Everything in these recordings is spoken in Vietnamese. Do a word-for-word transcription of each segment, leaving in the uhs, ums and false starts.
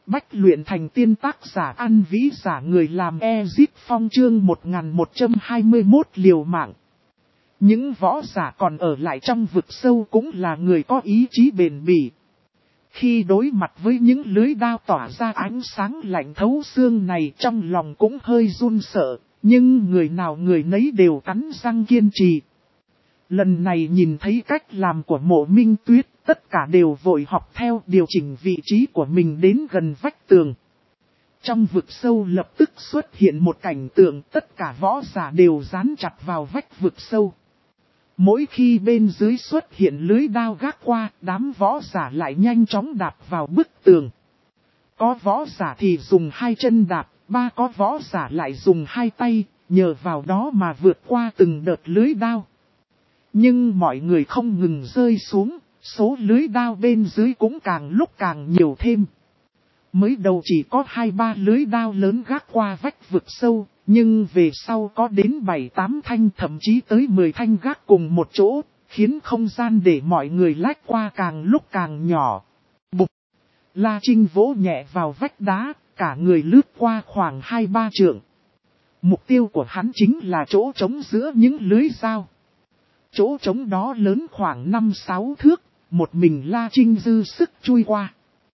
Bách luyện thành tiên tác giả An Vĩ giả người làm Ezip Phong chương một nghìn một trăm hai mươi mốt liều mạng. Những võ giả còn ở lại trong vực sâu cũng là người có ý chí bền bỉ. Khi đối mặt với những lưới đao tỏa ra ánh sáng lạnh thấu xương này trong lòng cũng hơi run sợ, nhưng người nào người nấy đều cắn răng kiên trì. Lần này nhìn thấy cách làm của Mộ Minh Tuyết, tất cả đều vội học theo điều chỉnh vị trí của mình đến gần vách tường. Trong vực sâu lập tức xuất hiện một cảnh tượng tất cả võ giả đều dán chặt vào vách vực sâu. Mỗi khi bên dưới xuất hiện lưới đao gác qua, đám võ giả lại nhanh chóng đạp vào bức tường. Có võ giả thì dùng hai chân đạp, ba có võ giả lại dùng hai tay, nhờ vào đó mà vượt qua từng đợt lưới đao. Nhưng mọi người không ngừng rơi xuống, số lưới đao bên dưới cũng càng lúc càng nhiều thêm. Mới đầu chỉ có hai ba lưới đao lớn gác qua vách vực sâu, nhưng về sau có đến bảy tám thanh thậm chí tới mười thanh gác cùng một chỗ, khiến không gian để mọi người lách qua càng lúc càng nhỏ. Bụp! La Trinh vỗ nhẹ vào vách đá, cả người lướt qua khoảng hai ba trượng. Mục tiêu của hắn chính là chỗ trống giữa những lưới dao. Chỗ trống đó lớn khoảng năm sáu thước, một mình La Trinh dư sức chui qua.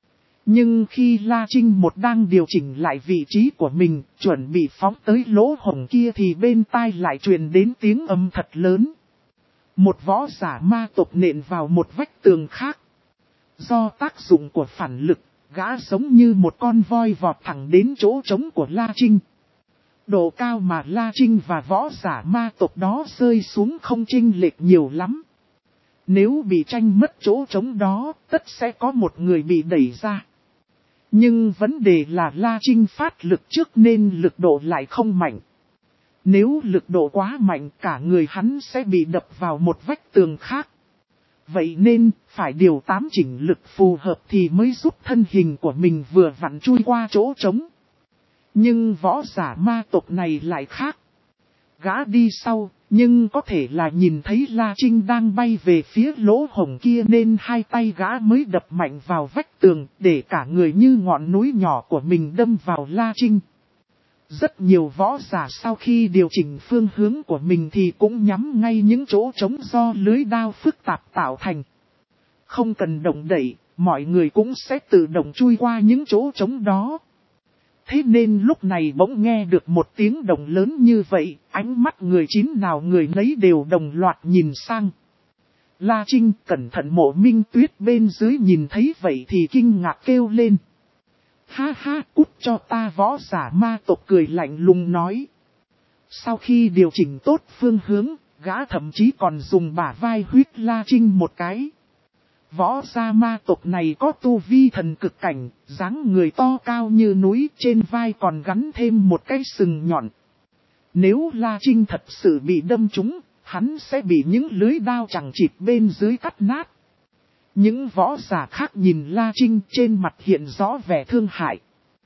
Nhưng khi La Trinh một đang điều chỉnh lại vị trí của mình, chuẩn bị phóng tới lỗ hổng kia thì bên tai lại truyền đến tiếng âm thật lớn. Một võ giả ma tộc nện vào một vách tường khác. Do tác dụng của phản lực, gã giống như một con voi vọt thẳng đến chỗ trống của La Trinh. Độ cao mà La Trinh và võ giả ma tộc đó rơi xuống không chênh lệch nhiều lắm. Nếu bị tranh mất chỗ trống đó, tất sẽ có một người bị đẩy ra. Nhưng vấn đề là La Trinh phát lực trước nên lực độ lại không mạnh. Nếu lực độ quá mạnh cả người hắn sẽ bị đập vào một vách tường khác. Vậy nên phải điều tám chỉnh lực phù hợp thì mới giúp thân hình của mình vừa vặn chui qua chỗ trống. Nhưng võ giả ma tộc này lại khác. Gã đi sau, nhưng có thể là nhìn thấy La Trinh đang bay về phía lỗ hổng kia nên hai tay gã mới đập mạnh vào vách tường để cả người như ngọn núi nhỏ của mình đâm vào La Trinh. Rất nhiều võ giả sau khi điều chỉnh phương hướng của mình thì cũng nhắm ngay những chỗ trống do lưới đao phức tạp tạo thành. Không cần động đậy, mọi người cũng sẽ tự động chui qua những chỗ trống đó. Thế nên lúc này bỗng nghe được một tiếng động lớn như vậy, ánh mắt người chín nào người nấy đều đồng loạt nhìn sang. La Trinh cẩn thận Mộ Minh Tuyết bên dưới nhìn thấy vậy thì kinh ngạc kêu lên. Ha ha, cút cho ta, võ giả ma tộc cười lạnh lùng nói. Sau khi điều chỉnh tốt phương hướng, gã thậm chí còn dùng bả vai huyết La Trinh một cái. Võ gia ma tộc này có tu vi thần cực cảnh, dáng người to cao như núi, trên vai còn gắn thêm một cái sừng nhọn. Nếu La Trinh thật sự bị đâm trúng, hắn sẽ bị những lưới đao chẳng chịt bên dưới cắt nát. Những võ giả khác nhìn La Trinh trên mặt hiện rõ vẻ thương hại.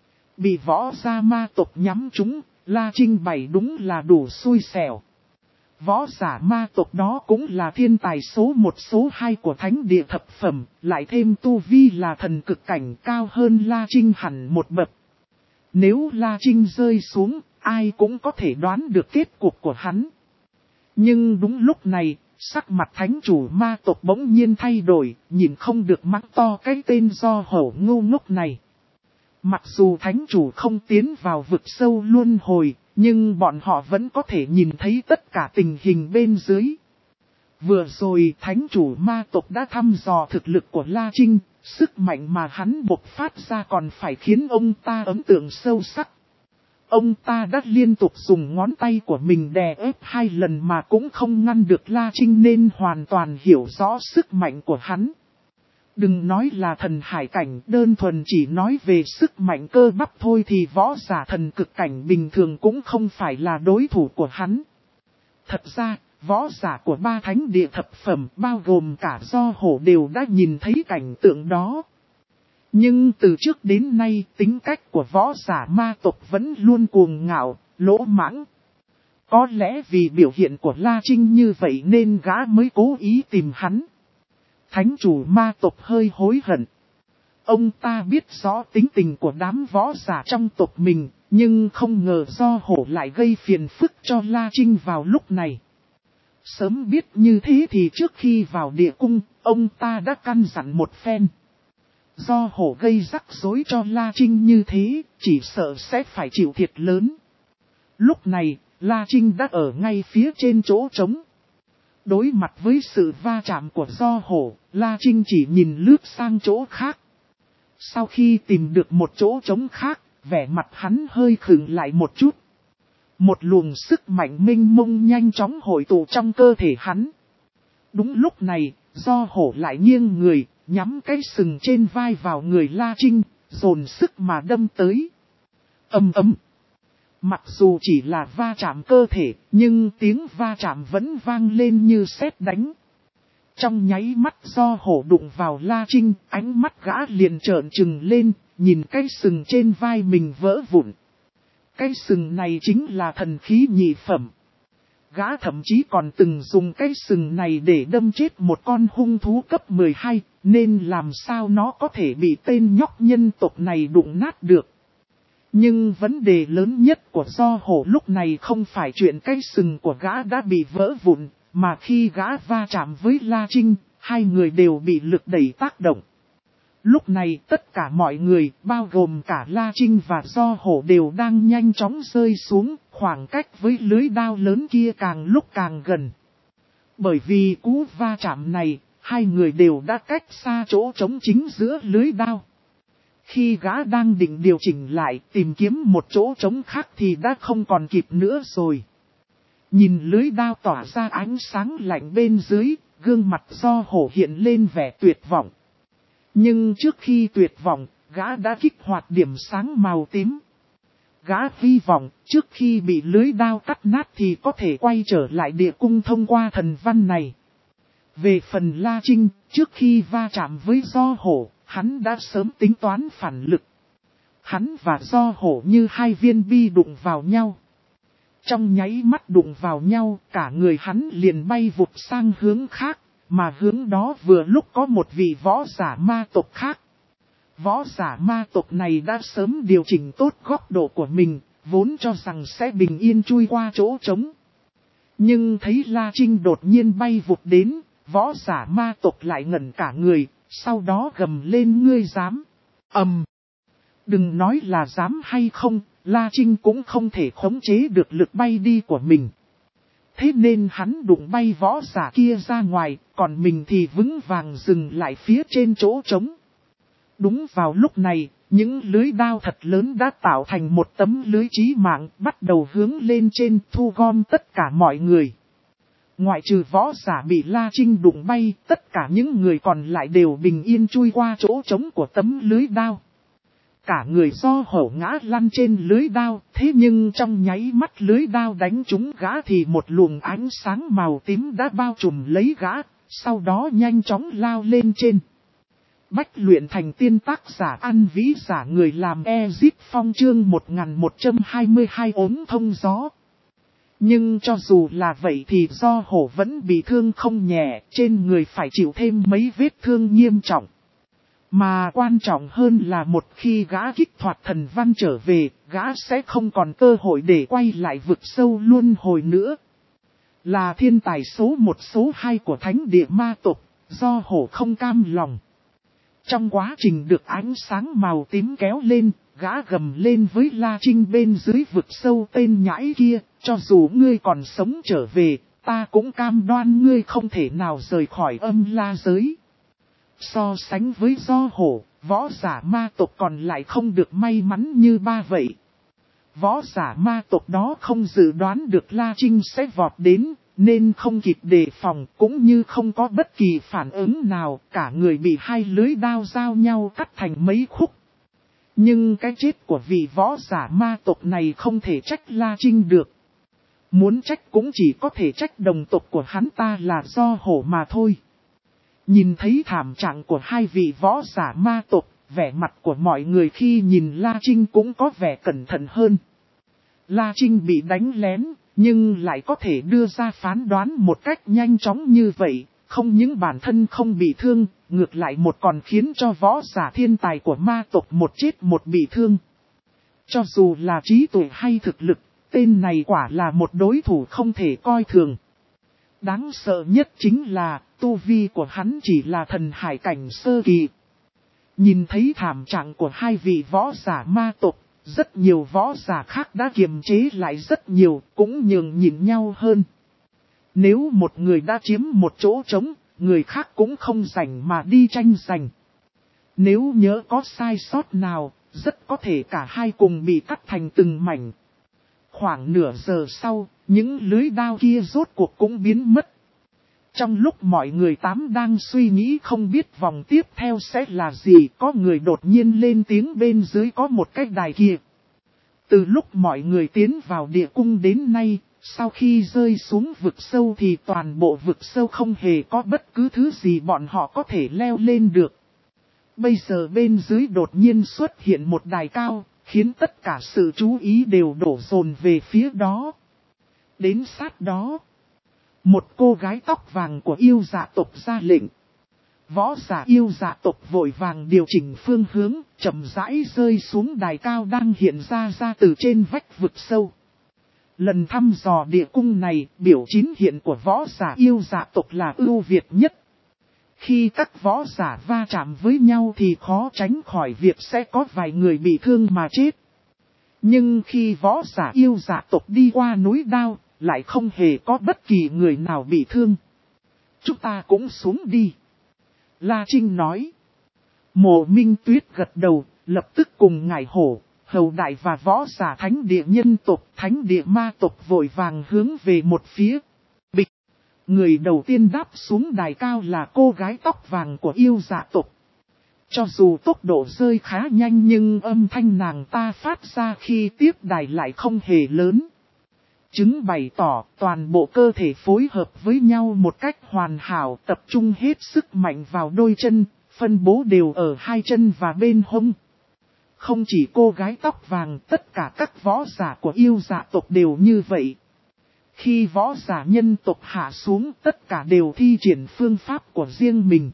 Bị võ gia ma tộc nhắm trúng, La Trinh bày đúng là đủ xui xẻo. Võ giả ma tộc đó cũng là thiên tài số một số hai của thánh địa thập phẩm, lại thêm tu vi là thần cực cảnh cao hơn La Trinh hẳn một bậc. Nếu La Trinh rơi xuống, ai cũng có thể đoán được kết cục của hắn. Nhưng đúng lúc này, sắc mặt thánh chủ ma tộc bỗng nhiên thay đổi, nhìn không được mắng to cái tên do hổ ngu ngốc này. Mặc dù thánh chủ không tiến vào vực sâu luân hồi, nhưng bọn họ vẫn có thể nhìn thấy tất cả tình hình bên dưới. Vừa rồi thánh chủ ma tộc đã thăm dò thực lực của La Trinh, sức mạnh mà hắn bộc phát ra còn phải khiến ông ta ấn tượng sâu sắc. Ông ta đã liên tục dùng ngón tay của mình đè ép hai lần mà cũng không ngăn được La Trinh nên hoàn toàn hiểu rõ sức mạnh của hắn. Đừng nói là thần hải cảnh, đơn thuần chỉ nói về sức mạnh cơ bắp thôi thì võ giả thần cực cảnh bình thường cũng không phải là đối thủ của hắn. Thật ra, võ giả của ba thánh địa thập phẩm bao gồm cả do hổ đều đã nhìn thấy cảnh tượng đó. Nhưng từ trước đến nay tính cách của võ giả ma tộc vẫn luôn cuồng ngạo, lỗ mãng. Có lẽ vì biểu hiện của La Trinh như vậy nên gã mới cố ý tìm hắn. Thánh chủ ma tộc hơi hối hận. ông ta biết rõ tính tình của đám võ giả trong tộc mình, nhưng không ngờ do hổ lại gây phiền phức cho La Trinh vào lúc này. Sớm biết như thế thì trước khi vào địa cung, ông ta đã căn dặn một phen. Do hổ gây rắc rối cho La Trinh như thế, chỉ sợ sẽ phải chịu thiệt lớn. Lúc này, La Trinh đã ở ngay phía trên chỗ trống. Đối mặt với sự va chạm của do hổ, La Trinh chỉ nhìn lướt sang chỗ khác. Sau khi tìm được một chỗ trống khác, vẻ mặt hắn hơi khựng lại một chút. Một luồng sức mạnh mênh mông nhanh chóng hội tụ trong cơ thể hắn. Đúng lúc này, do hổ lại nghiêng người, nhắm cái sừng trên vai vào người La Trinh, dồn sức mà đâm tới. Ầm ầm. Mặc dù chỉ là va chạm cơ thể, nhưng tiếng va chạm vẫn vang lên như sét đánh. Trong nháy mắt do hổ đụng vào La Trinh, ánh mắt gã liền trợn trừng lên, nhìn cái sừng trên vai mình vỡ vụn. Cái sừng này chính là thần khí nhị phẩm. Gã thậm chí còn từng dùng cái sừng này để đâm chết một con hung thú cấp mười hai, nên làm sao nó có thể bị tên nhóc nhân tộc này đụng nát được. Nhưng vấn đề lớn nhất của do hổ lúc này không phải chuyện cái sừng của gã đã bị vỡ vụn, mà khi gã va chạm với La Trinh, hai người đều bị lực đẩy tác động. Lúc này tất cả mọi người, bao gồm cả La Trinh và do hổ đều đang nhanh chóng rơi xuống, khoảng cách với lưới đao lớn kia càng lúc càng gần. Bởi vì cú va chạm này, hai người đều đã cách xa chỗ trống chính giữa lưới đao. Khi gã đang định điều chỉnh lại, tìm kiếm một chỗ trống khác thì đã không còn kịp nữa rồi. Nhìn lưới đao tỏa ra ánh sáng lạnh bên dưới, gương mặt do hổ hiện lên vẻ tuyệt vọng. Nhưng trước khi tuyệt vọng, gã đã kích hoạt điểm sáng màu tím. Gã hy vọng trước khi bị lưới đao cắt nát thì có thể quay trở lại địa cung thông qua thần văn này. Về phần La Trinh, trước khi va chạm với do hổ, hắn đã sớm tính toán phản lực. Hắn và do hổ như hai viên bi đụng vào nhau. Trong nháy mắt đụng vào nhau, cả người hắn liền bay vụt sang hướng khác, mà hướng đó vừa lúc có một vị võ giả ma tộc khác. Võ giả ma tộc này đã sớm điều chỉnh tốt góc độ của mình, vốn cho rằng sẽ bình yên chui qua chỗ trống. Nhưng thấy La Trinh đột nhiên bay vụt đến, võ giả ma tộc lại ngẩn cả người, sau đó gầm lên ngươi dám. Ầm. Đừng nói là dám hay không, La Trinh cũng không thể khống chế được lực bay đi của mình. Thế nên hắn đụng bay võ giả kia ra ngoài, còn mình thì vững vàng dừng lại phía trên chỗ trống. Đúng vào lúc này, những lưới đao thật lớn đã tạo thành một tấm lưới chí mạng, bắt đầu hướng lên trên thu gom tất cả mọi người. Ngoại trừ võ giả bị La Trinh đụng bay, tất cả những người còn lại đều bình yên chui qua chỗ trống của tấm lưới đao. Cả người do hổ ngã lăn trên lưới đao, thế nhưng trong nháy mắt lưới đao đánh trúng gã thì một luồng ánh sáng màu tím đã bao trùm lấy gã, sau đó nhanh chóng lao lên trên. Bách luyện thành tiên tác giả ăn vĩ giả người làm Ezip Phong chương một nghìn một trăm hai mươi hai ốm thông gió. Nhưng cho dù là vậy thì do hổ vẫn bị thương không nhẹ, trên người phải chịu thêm mấy vết thương nghiêm trọng. Mà quan trọng hơn là một khi gã kích hoạt thần văn trở về, gã sẽ không còn cơ hội để quay lại vực sâu luân hồi nữa. Là thiên tài số một số hai của thánh địa ma tộc, do hổ không cam lòng. Trong quá trình được ánh sáng màu tím kéo lên, gã gầm lên với La Trinh bên dưới vực sâu tên nhãi kia, cho dù ngươi còn sống trở về, ta cũng cam đoan ngươi không thể nào rời khỏi âm la giới. So sánh với do hổ, võ giả ma tộc còn lại không được may mắn như ba vậy. Võ giả ma tộc đó không dự đoán được La Trinh sẽ vọt đến, nên không kịp đề phòng cũng như không có bất kỳ phản ứng nào, cả người bị hai lưới đao giao nhau cắt thành mấy khúc. Nhưng cái chết của vị võ giả ma tộc này không thể trách La Trinh được. Muốn trách cũng chỉ có thể trách đồng tộc của hắn ta là do hổ mà thôi. Nhìn thấy thảm trạng của hai vị võ giả ma tộc, vẻ mặt của mọi người khi nhìn La Trinh cũng có vẻ cẩn thận hơn. La Trinh bị đánh lén, nhưng lại có thể đưa ra phán đoán một cách nhanh chóng như vậy, không những bản thân không bị thương, ngược lại một còn khiến cho võ giả thiên tài của ma tộc một chết một bị thương. Cho dù là trí tuệ hay thực lực, tên này quả là một đối thủ không thể coi thường. Đáng sợ nhất chính là, tu vi của hắn chỉ là thần hải cảnh sơ kỳ. Nhìn thấy thảm trạng của hai vị võ giả ma tộc, rất nhiều võ giả khác đã kiềm chế lại rất nhiều, cũng nhường nhịn nhau hơn. Nếu một người đã chiếm một chỗ trống, người khác cũng không rảnh mà đi tranh giành. Nếu nhớ có sai sót nào, rất có thể cả hai cùng bị cắt thành từng mảnh. Khoảng nửa giờ sau, những lưới đao kia rốt cuộc cũng biến mất. Trong lúc mọi người tám đang suy nghĩ không biết vòng tiếp theo sẽ là gì, có người đột nhiên lên tiếng bên dưới có một cái đài kia. Từ lúc mọi người tiến vào địa cung đến nay, sau khi rơi xuống vực sâu thì toàn bộ vực sâu không hề có bất cứ thứ gì bọn họ có thể leo lên được. Bây giờ bên dưới đột nhiên xuất hiện một đài cao, khiến tất cả sự chú ý đều đổ dồn về phía đó. Đến sát đó, một cô gái tóc vàng của yêu dạ tộc ra lệnh. Võ giả yêu dạ tộc vội vàng điều chỉnh phương hướng, chậm rãi rơi xuống đài cao đang hiện ra ra từ trên vách vực sâu. Lần thăm dò địa cung này, biểu chín hiện của võ giả yêu dạ tộc là ưu việt nhất. Khi các võ giả va chạm với nhau thì khó tránh khỏi việc sẽ có vài người bị thương mà chết. Nhưng khi võ giả yêu dạ tộc đi qua núi đao, lại không hề có bất kỳ người nào bị thương. Chúng ta cũng xuống đi. La Trinh nói. Mộ Minh Tuyết gật đầu, lập tức cùng ngải hổ, hầu đại và võ giả thánh địa nhân tộc, thánh địa ma tộc vội vàng hướng về một phía. Bịch. Người đầu tiên đáp xuống đài cao là cô gái tóc vàng của yêu dạ tộc. Cho dù tốc độ rơi khá nhanh nhưng âm thanh nàng ta phát ra khi tiếp đài lại không hề lớn. Chứng bày tỏ toàn bộ cơ thể phối hợp với nhau một cách hoàn hảo, tập trung hết sức mạnh vào đôi chân, phân bố đều ở hai chân và bên hông. Không chỉ cô gái tóc vàng, tất cả các võ giả của yêu dạ tộc đều như vậy. Khi võ giả nhân tộc hạ xuống, tất cả đều thi triển phương pháp của riêng mình.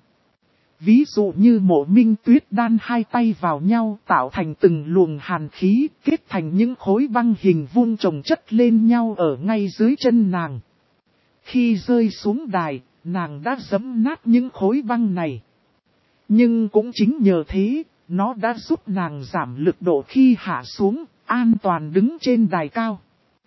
Ví dụ như Mộ Minh Tuyết đan hai tay vào nhau tạo thành từng luồng hàn khí, kết thành những khối băng hình vuông chồng chất lên nhau ở ngay dưới chân nàng. Khi rơi xuống đài, nàng đã giẫm nát những khối băng này. Nhưng cũng chính nhờ thế, nó đã giúp nàng giảm lực độ khi hạ xuống, an toàn đứng trên đài cao.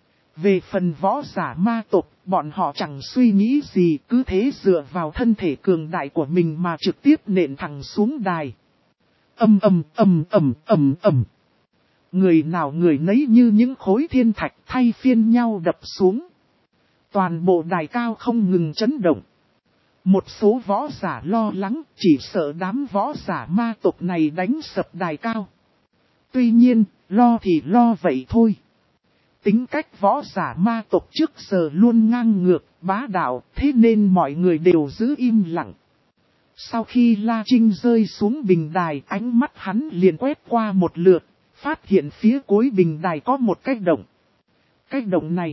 Về phần võ giả ma tộc, bọn họ chẳng suy nghĩ gì, cứ thế dựa vào thân thể cường đại của mình mà trực tiếp nện thẳng xuống đài. Ầm ầm ầm ầm ầm ầm. Người nào người nấy như những khối thiên thạch thay phiên nhau đập xuống. Toàn bộ đài cao không ngừng chấn động. Một số võ giả lo lắng, chỉ sợ đám võ giả ma tộc này đánh sập đài cao. Tuy nhiên, lo thì lo vậy thôi. Tính cách võ giả ma tộc trước giờ luôn ngang ngược, bá đạo, thế nên mọi người đều giữ im lặng. Sau khi La Trinh rơi xuống bình đài, ánh mắt hắn liền quét qua một lượt, phát hiện phía cuối bình đài có một cái động. Cái động này,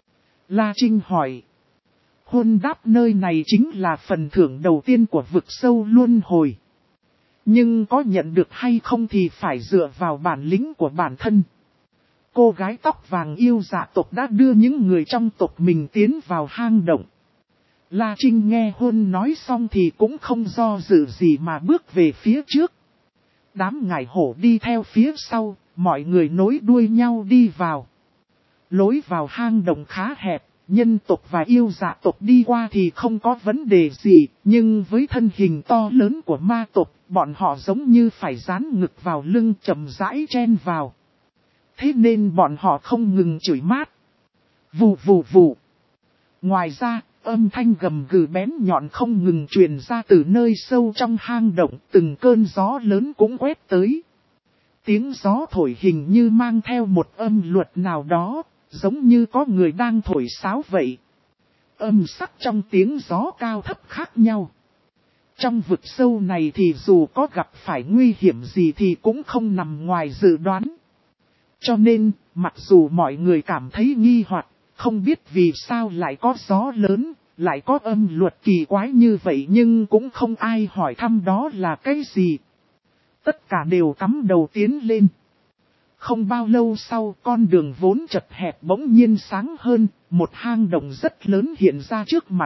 La Trinh hỏi. Hôn đáp nơi này chính là phần thưởng đầu tiên của vực sâu luân hồi. Nhưng có nhận được hay không thì phải dựa vào bản lĩnh của bản thân. Cô gái tóc vàng yêu dạ tộc đã đưa những người trong tộc mình tiến vào hang động. La Trinh nghe Hôn nói xong thì cũng không do dự gì mà bước về phía trước. Đám ngải hổ đi theo phía sau, mọi người nối đuôi nhau đi vào. Lối vào hang động khá hẹp, nhân tộc và yêu dạ tộc đi qua thì không có vấn đề gì, nhưng với thân hình to lớn của ma tộc, bọn họ giống như phải dán ngực vào lưng chậm rãi chen vào. Thế nên bọn họ không ngừng chửi mát. Vù vù vù. Ngoài ra, âm thanh gầm gừ bén nhọn không ngừng truyền ra từ nơi sâu trong hang động, từng cơn gió lớn cũng quét tới. Tiếng gió thổi hình như mang theo một âm luật nào đó, giống như có người đang thổi sáo vậy. Âm sắc trong tiếng gió cao thấp khác nhau. Trong vực sâu này thì dù có gặp phải nguy hiểm gì thì cũng không nằm ngoài dự đoán. Cho nên, mặc dù mọi người cảm thấy nghi hoặc, không biết vì sao lại có gió lớn, lại có âm luật kỳ quái như vậy nhưng cũng không ai hỏi thăm đó là cái gì. Tất cả đều cắm đầu tiến lên. Không bao lâu sau, con đường vốn chật hẹp bỗng nhiên sáng hơn, một hang động rất lớn hiện ra trước mặt.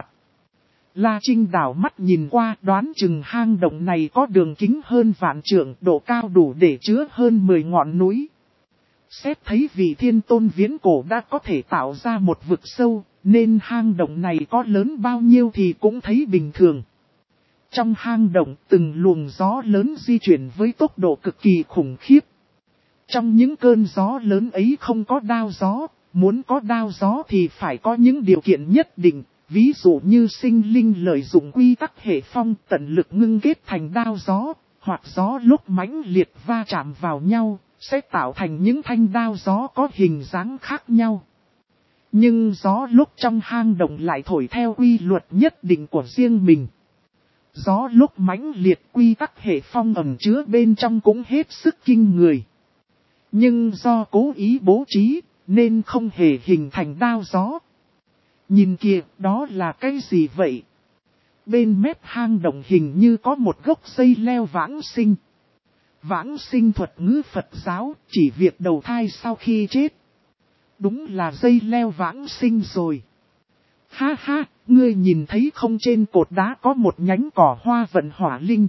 La Trinh đảo mắt nhìn qua, đoán chừng hang động này có đường kính hơn vạn trượng, độ cao đủ để chứa hơn mười ngọn núi. Xét thấy vị thiên tôn viễn cổ đã có thể tạo ra một vực sâu, nên hang động này có lớn bao nhiêu thì cũng thấy bình thường. Trong hang động, từng luồng gió lớn di chuyển với tốc độ cực kỳ khủng khiếp. Trong những cơn gió lớn ấy không có đao gió, muốn có đao gió thì phải có những điều kiện nhất định, ví dụ như sinh linh lợi dụng quy tắc hệ phong tận lực ngưng kết thành đao gió, hoặc gió lúc mãnh liệt va chạm vào nhau, sẽ tạo thành những thanh đao gió có hình dáng khác nhau. Nhưng gió lúc trong hang động lại thổi theo quy luật nhất định của riêng mình. Gió lúc mãnh liệt quy tắc hệ phong ẩn chứa bên trong cũng hết sức kinh người. Nhưng do cố ý bố trí, nên không hề hình thành đao gió. Nhìn kìa, đó là cái gì vậy? Bên mép hang động hình như có một gốc dây leo vãng sinh. Vãng sinh thuật ngữ Phật giáo, chỉ việc đầu thai sau khi chết. Đúng là dây leo vãng sinh rồi. Ha ha, ngươi nhìn thấy không, trên cột đá có một nhánh cỏ hoa vận hỏa linh.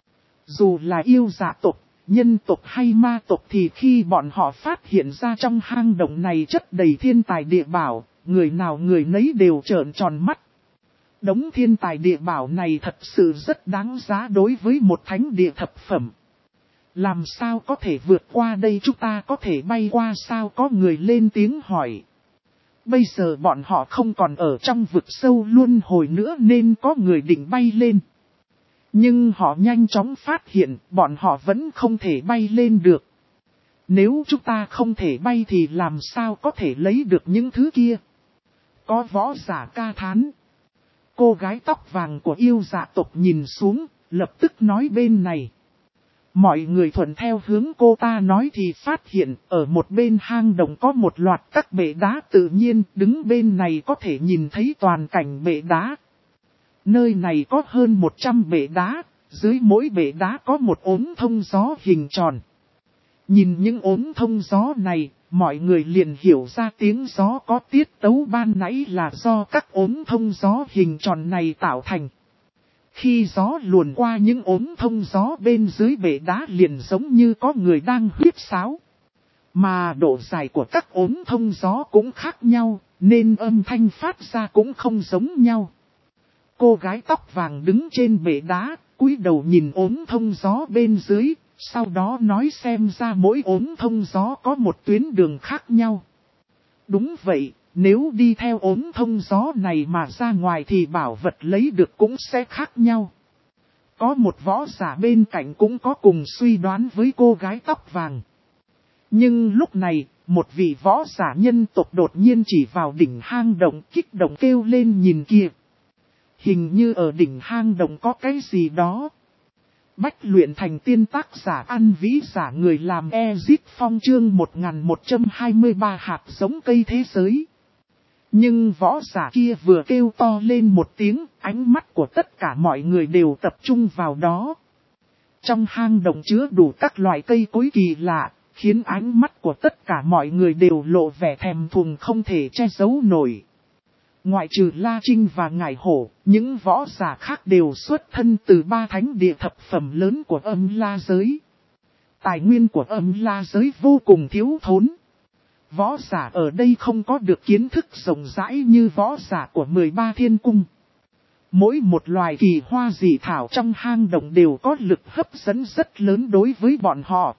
Dù là yêu dạ tộc, nhân tộc hay ma tộc thì khi bọn họ phát hiện ra trong hang động này chất đầy thiên tài địa bảo, người nào người nấy đều trợn tròn mắt. Đống thiên tài địa bảo này thật sự rất đáng giá đối với một thánh địa thập phẩm. Làm sao có thể vượt qua đây, chúng ta có thể bay qua sao, có người lên tiếng hỏi. Bây giờ bọn họ không còn ở trong vực sâu luân hồi nữa nên có người định bay lên. Nhưng họ nhanh chóng phát hiện bọn họ vẫn không thể bay lên được. Nếu chúng ta không thể bay thì làm sao có thể lấy được những thứ kia? Có võ giả ca thán. Cô gái tóc vàng của yêu dạ tộc nhìn xuống, lập tức nói bên này. Mọi người thuận theo hướng cô ta nói thì phát hiện ở một bên hang động có một loạt các bệ đá tự nhiên, đứng bên này có thể nhìn thấy toàn cảnh bệ đá. Nơi này có hơn một trăm bệ đá, dưới mỗi bệ đá có một ống thông gió hình tròn. Nhìn những ống thông gió này, mọi người liền hiểu ra tiếng gió có tiết tấu ban nãy là do các ống thông gió hình tròn này tạo thành. Khi gió luồn qua những ống thông gió bên dưới bệ đá liền giống như có người đang huýt sáo. Mà độ dài của các ống thông gió cũng khác nhau, nên âm thanh phát ra cũng không giống nhau. Cô gái tóc vàng đứng trên bệ đá, cúi đầu nhìn ống thông gió bên dưới, sau đó nói xem ra mỗi ống thông gió có một tuyến đường khác nhau. Đúng vậy, nếu đi theo ống thông gió này mà ra ngoài thì bảo vật lấy được cũng sẽ khác nhau. Có một võ giả bên cạnh cũng có cùng suy đoán với cô gái tóc vàng. Nhưng lúc này, một vị võ giả nhân tộc đột nhiên chỉ vào đỉnh hang động, kích động kêu lên, nhìn kìa. Hình như ở đỉnh hang động có cái gì đó. Bách luyện thành tiên, tác giả Ăn Vĩ, giả người làm Ezit Phong, chương một nghìn một trăm hai mươi ba hạt giống cây thế giới. Nhưng võ giả kia vừa kêu to lên một tiếng, ánh mắt của tất cả mọi người đều tập trung vào đó. Trong hang động chứa đủ các loại cây cối kỳ lạ, khiến ánh mắt của tất cả mọi người đều lộ vẻ thèm thuồng không thể che giấu nổi. Ngoại trừ La Trinh và Ngải Hổ, những võ giả khác đều xuất thân từ ba thánh địa thập phẩm lớn của Âm La giới. Tài nguyên của Âm La giới vô cùng thiếu thốn. Võ giả ở đây không có được kiến thức rộng rãi như võ giả của mười ba thiên cung. Mỗi một loài kỳ hoa dị thảo trong hang động đều có lực hấp dẫn rất lớn đối với bọn họ.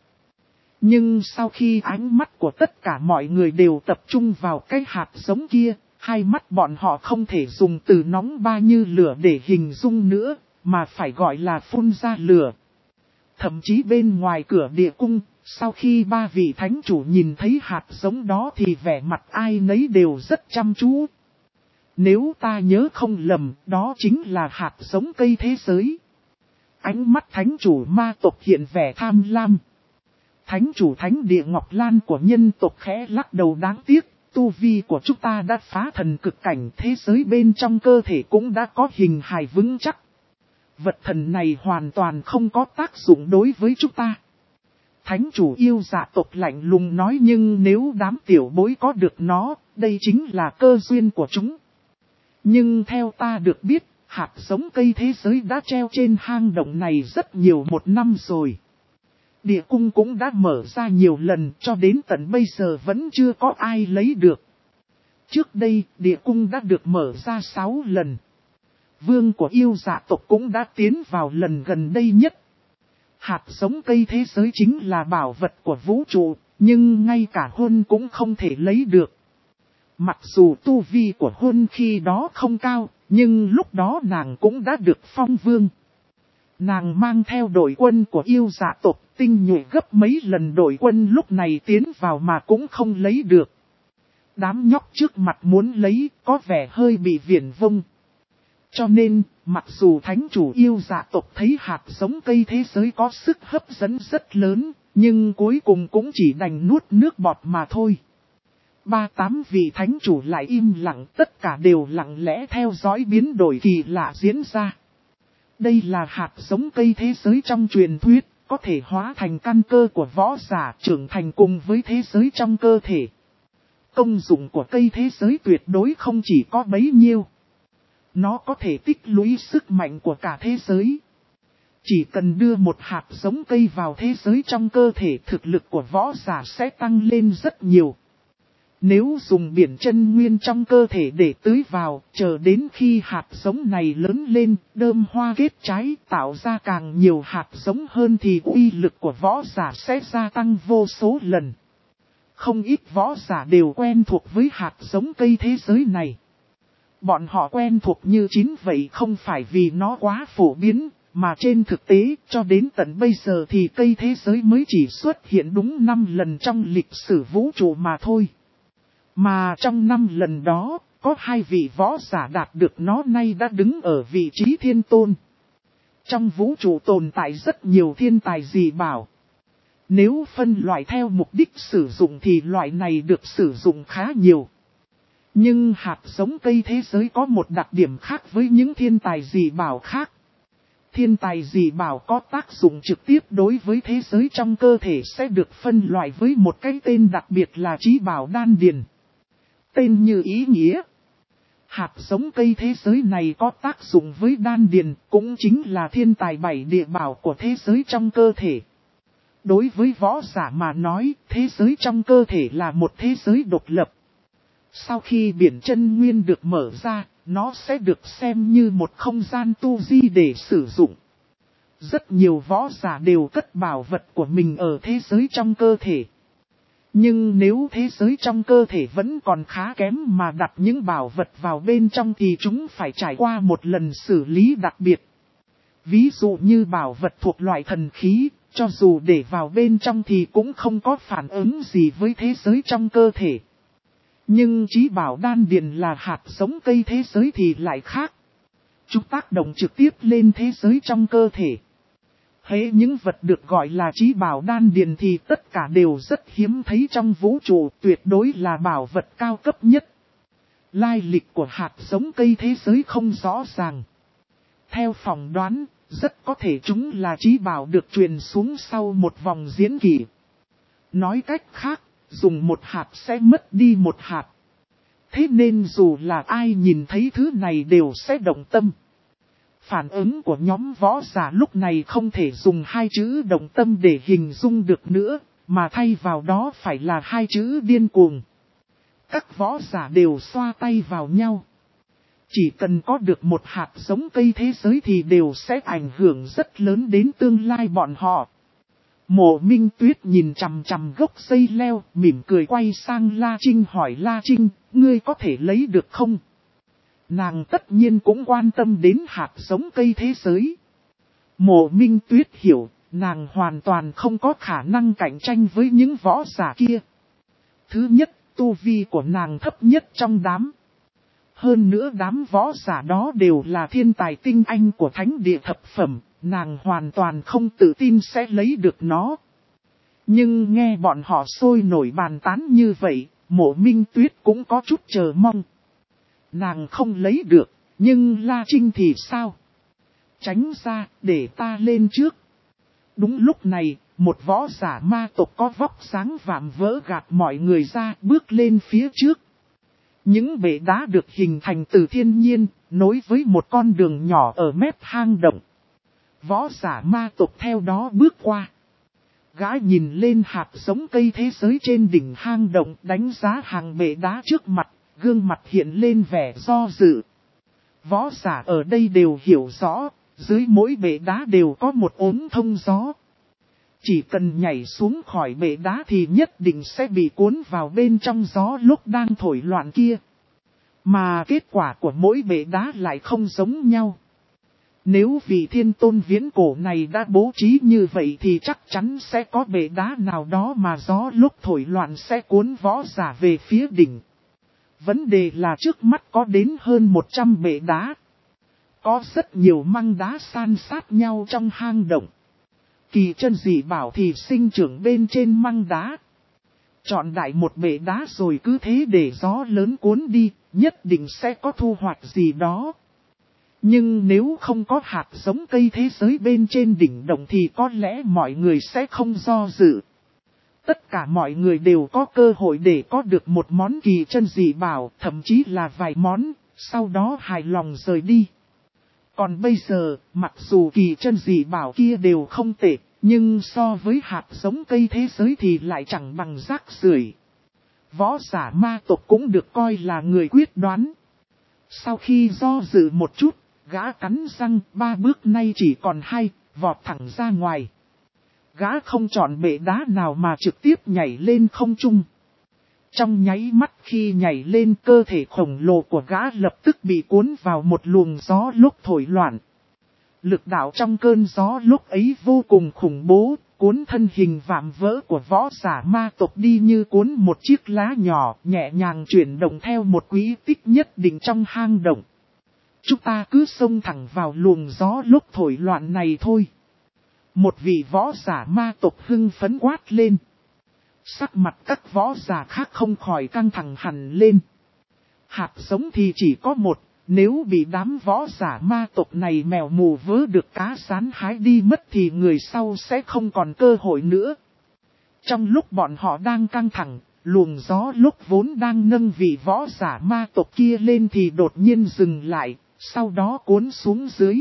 Nhưng sau khi ánh mắt của tất cả mọi người đều tập trung vào cái hạt giống kia, hai mắt bọn họ không thể dùng từ nóng ba như lửa để hình dung nữa, mà phải gọi là phun ra lửa. Thậm chí bên ngoài cửa địa cung, sau khi ba vị thánh chủ nhìn thấy hạt giống đó thì vẻ mặt ai nấy đều rất chăm chú. Nếu ta nhớ không lầm, đó chính là hạt giống cây thế giới. Ánh mắt thánh chủ ma tộc hiện vẻ tham lam. Thánh chủ thánh địa Ngọc Lan của nhân tộc khẽ lắc đầu, đáng tiếc, tu vi của chúng ta đã phá thần cực cảnh, thế giới bên trong cơ thể cũng đã có hình hài vững chắc. Vật thần này hoàn toàn không có tác dụng đối với chúng ta. Thánh chủ yêu dạ tộc lạnh lùng nói, nhưng nếu đám tiểu bối có được nó, đây chính là cơ duyên của chúng. Nhưng theo ta được biết, hạt giống cây thế giới đã treo trên hang động này rất nhiều một năm rồi. Địa cung cũng đã mở ra nhiều lần, cho đến tận bây giờ vẫn chưa có ai lấy được. Trước đây, địa cung đã được mở ra sáu lần. Vương của yêu dạ tộc cũng đã tiến vào lần gần đây nhất. Hạt giống cây thế giới chính là bảo vật của vũ trụ, nhưng ngay cả Huân cũng không thể lấy được. Mặc dù tu vi của Huân khi đó không cao, nhưng lúc đó nàng cũng đã được phong vương. Nàng mang theo đội quân của yêu dạ tộc, tinh nhuệ gấp mấy lần đội quân lúc này tiến vào mà cũng không lấy được. Đám nhóc trước mặt muốn lấy, có vẻ hơi bị viển vông. Cho nên, mặc dù thánh chủ yêu dạ tộc thấy hạt giống cây thế giới có sức hấp dẫn rất lớn, nhưng cuối cùng cũng chỉ đành nuốt nước bọt mà thôi. Ba tám vị thánh chủ lại im lặng, tất cả đều lặng lẽ theo dõi biến đổi kỳ lạ diễn ra. Đây là hạt giống cây thế giới trong truyền thuyết, có thể hóa thành căn cơ của võ giả trưởng thành cùng với thế giới trong cơ thể. Công dụng của cây thế giới tuyệt đối không chỉ có bấy nhiêu. Nó có thể tích lũy sức mạnh của cả thế giới. Chỉ cần đưa một hạt giống cây vào thế giới trong cơ thể, thực lực của võ giả sẽ tăng lên rất nhiều. Nếu dùng biển chân nguyên trong cơ thể để tưới vào, chờ đến khi hạt giống này lớn lên, đơm hoa kết trái, tạo ra càng nhiều hạt giống hơn thì uy lực của võ giả sẽ gia tăng vô số lần. Không ít võ giả đều quen thuộc với hạt giống cây thế giới này. Bọn họ quen thuộc như chính vậy không phải vì nó quá phổ biến, mà trên thực tế cho đến tận bây giờ thì cây thế giới mới chỉ xuất hiện đúng năm lần trong lịch sử vũ trụ mà thôi. Mà trong năm lần đó, có hai vị võ giả đạt được nó nay đã đứng ở vị trí thiên tôn. Trong vũ trụ tồn tại rất nhiều thiên tài dị bảo. Nếu phân loại theo mục đích sử dụng thì loại này được sử dụng khá nhiều. Nhưng hạt giống cây thế giới có một đặc điểm khác với những thiên tài dị bảo khác. Thiên tài dị bảo có tác dụng trực tiếp đối với thế giới trong cơ thể sẽ được phân loại với một cái tên đặc biệt là trí bảo đan điền. Tên như ý nghĩa. Hạt giống cây thế giới này có tác dụng với đan điền, cũng chính là thiên tài bảy địa bảo của thế giới trong cơ thể. Đối với võ giả mà nói, thế giới trong cơ thể là một thế giới độc lập. Sau khi biển chân nguyên được mở ra, nó sẽ được xem như một không gian tu di để sử dụng. Rất nhiều võ giả đều cất bảo vật của mình ở thế giới trong cơ thể. Nhưng nếu thế giới trong cơ thể vẫn còn khá kém mà đặt những bảo vật vào bên trong thì chúng phải trải qua một lần xử lý đặc biệt. Ví dụ như bảo vật thuộc loại thần khí, cho dù để vào bên trong thì cũng không có phản ứng gì với thế giới trong cơ thể. Nhưng trí bảo đan điền là hạt giống cây thế giới thì lại khác. Chúng tác động trực tiếp lên thế giới trong cơ thể. Hễ những vật được gọi là trí bảo đan điền thì tất cả đều rất hiếm thấy trong vũ trụ, tuyệt đối là bảo vật cao cấp nhất. Lai lịch của hạt giống cây thế giới không rõ ràng. Theo phỏng đoán, rất có thể chúng là trí bảo được truyền xuống sau một vòng diễn kỷ. Nói cách khác, dùng một hạt sẽ mất đi một hạt. Thế nên dù là ai nhìn thấy thứ này đều sẽ động tâm. Phản ứng của nhóm võ giả lúc này không thể dùng hai chữ động tâm để hình dung được nữa, mà thay vào đó phải là hai chữ điên cuồng. Các võ giả đều xoa tay vào nhau. Chỉ cần có được một hạt giống cây thế giới thì đều sẽ ảnh hưởng rất lớn đến tương lai bọn họ. Mộ Minh Tuyết nhìn chằm chằm gốc dây leo, mỉm cười quay sang La Trinh hỏi La Trinh, ngươi có thể lấy được không? Nàng tất nhiên cũng quan tâm đến hạt giống cây thế giới. Mộ Minh Tuyết hiểu, nàng hoàn toàn không có khả năng cạnh tranh với những võ giả kia. Thứ nhất, tu vi của nàng thấp nhất trong đám. Hơn nữa đám võ giả đó đều là thiên tài tinh anh của thánh địa thập phẩm, nàng hoàn toàn không tự tin sẽ lấy được nó. Nhưng nghe bọn họ sôi nổi bàn tán như vậy, Mộ Minh Tuyết cũng có chút chờ mong. Nàng không lấy được, nhưng La Trinh thì sao? Tránh ra, để ta lên trước. Đúng lúc này, một võ giả ma tộc có vóc dáng vạm vỡ gạt mọi người ra, bước lên phía trước. Những bệ đá được hình thành từ thiên nhiên, nối với một con đường nhỏ ở mép hang động. Võ giả ma tộc theo đó bước qua. Gã nhìn lên hạt giống cây thế giới trên đỉnh hang động, đánh giá hàng bệ đá trước mặt, gương mặt hiện lên vẻ do dự. Võ giả ở đây đều hiểu rõ, dưới mỗi bệ đá đều có một ống thông gió. Chỉ cần nhảy xuống khỏi bệ đá thì nhất định sẽ bị cuốn vào bên trong gió lúc đang thổi loạn kia. Mà kết quả của mỗi bệ đá lại không giống nhau. Nếu vị thiên tôn viễn cổ này đã bố trí như vậy thì chắc chắn sẽ có bệ đá nào đó mà gió lúc thổi loạn sẽ cuốn võ giả về phía đỉnh. Vấn đề là trước mắt có đến hơn một trăm bệ đá. Có rất nhiều măng đá san sát nhau trong hang động. Kỳ chân dị bảo thì sinh trưởng bên trên măng đá. Chọn đại một bệ đá rồi cứ thế để gió lớn cuốn đi, nhất định sẽ có thu hoạch gì đó. Nhưng nếu không có hạt giống cây thế giới bên trên đỉnh động thì có lẽ mọi người sẽ không do dự. Tất cả mọi người đều có cơ hội để có được một món kỳ chân dị bảo, thậm chí là vài món, sau đó hài lòng rời đi. Còn bây giờ, mặc dù kỳ chân dị bảo kia đều không tệ, nhưng so với hạt giống cây thế giới thì lại chẳng bằng rác rưởi. Võ giả ma tộc cũng được coi là người quyết đoán. Sau khi do dự một chút, gã cắn răng, ba bước nay chỉ còn hai, vọt thẳng ra ngoài. Gã không chọn bệ đá nào mà trực tiếp nhảy lên không trung. Trong nháy mắt khi nhảy lên, cơ thể khổng lồ của gã lập tức bị cuốn vào một luồng gió lúc thổi loạn. Lực đạo trong cơn gió lúc ấy vô cùng khủng bố, cuốn thân hình vạm vỡ của võ giả ma tộc đi như cuốn một chiếc lá nhỏ, nhẹ nhàng chuyển động theo một quỹ tích nhất định trong hang động. Chúng ta cứ xông thẳng vào luồng gió lúc thổi loạn này thôi. Một vị võ giả ma tộc hưng phấn quát lên. Sắc mặt các võ giả khác không khỏi căng thẳng hẳn lên. Hạt giống thì chỉ có một, nếu bị đám võ giả ma tộc này mèo mù vớ được cá sán hái đi mất thì người sau sẽ không còn cơ hội nữa. Trong lúc bọn họ đang căng thẳng, luồng gió lúc vốn đang nâng vị võ giả ma tộc kia lên thì đột nhiên dừng lại, sau đó cuốn xuống dưới.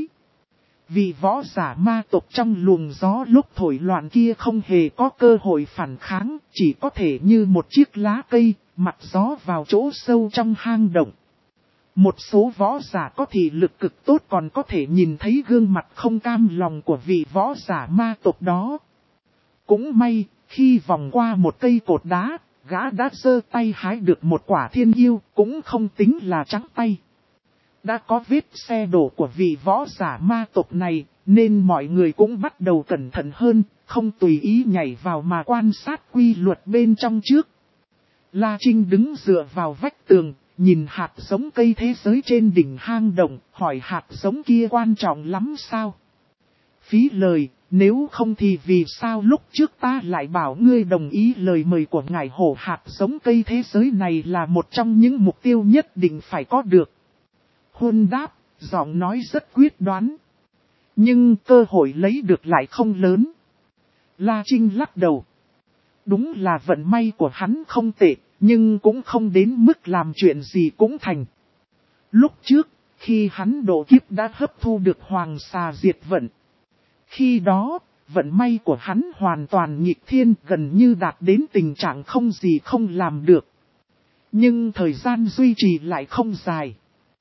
Vị võ giả ma tộc trong luồng gió lúc thổi loạn kia không hề có cơ hội phản kháng, chỉ có thể như một chiếc lá cây, mặt gió vào chỗ sâu trong hang động. Một số võ giả có thị lực cực tốt còn có thể nhìn thấy gương mặt không cam lòng của vị võ giả ma tộc đó. Cũng may, khi vòng qua một cây cột đá, gã đã giơ tay hái được một quả thiên yêu, cũng không tính là trắng tay. Đã có vết xe đổ của vị võ giả ma tộc này, nên mọi người cũng bắt đầu cẩn thận hơn, không tùy ý nhảy vào mà quan sát quy luật bên trong trước. La Trinh đứng dựa vào vách tường, nhìn hạt giống cây thế giới trên đỉnh hang động, hỏi hạt giống kia quan trọng lắm sao? Phí lời, nếu không thì vì sao lúc trước ta lại bảo ngươi đồng ý lời mời của ngài hổ? Hạt giống cây thế giới này là một trong những mục tiêu nhất định phải có được. Huân đáp, giọng nói rất quyết đoán. Nhưng cơ hội lấy được lại không lớn. La Trinh lắc đầu. Đúng là vận may của hắn không tệ, nhưng cũng không đến mức làm chuyện gì cũng thành. Lúc trước, khi hắn độ kiếp đã hấp thu được hoàng xà diệt vận. Khi đó, vận may của hắn hoàn toàn nghịch thiên, gần như đạt đến tình trạng không gì không làm được. Nhưng thời gian duy trì lại không dài.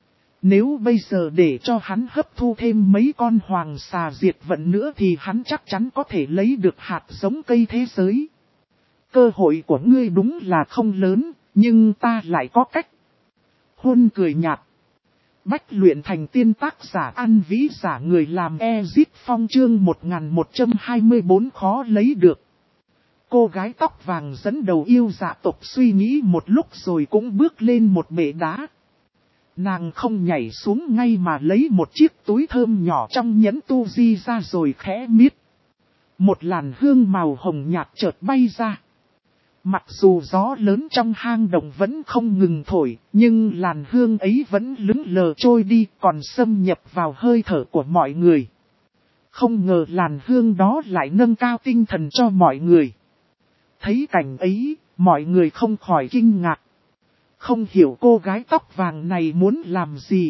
Nếu bây giờ để cho hắn hấp thu thêm mấy con hoàng xà diệt vận nữa thì hắn chắc chắn có thể lấy được hạt giống cây thế giới. Cơ hội của ngươi đúng là không lớn, nhưng ta lại có cách. Huân cười nhạt. Bách luyện thành tiên tác giả ăn vĩ giả người làm Ezit Phong chương một nghìn một trăm hai mươi tư khó lấy được. Cô gái tóc vàng dẫn đầu yêu dạ tộc suy nghĩ một lúc rồi cũng bước lên một bệ đá. Nàng không nhảy xuống ngay mà lấy một chiếc túi thơm nhỏ trong nhẫn tu di ra rồi khẽ miết. Một làn hương màu hồng nhạt chợt bay ra. Mặc dù gió lớn trong hang động vẫn không ngừng thổi, nhưng làn hương ấy vẫn lững lờ trôi đi còn xâm nhập vào hơi thở của mọi người. Không ngờ làn hương đó lại nâng cao tinh thần cho mọi người. Thấy cảnh ấy, mọi người không khỏi kinh ngạc. Không hiểu cô gái tóc vàng này muốn làm gì.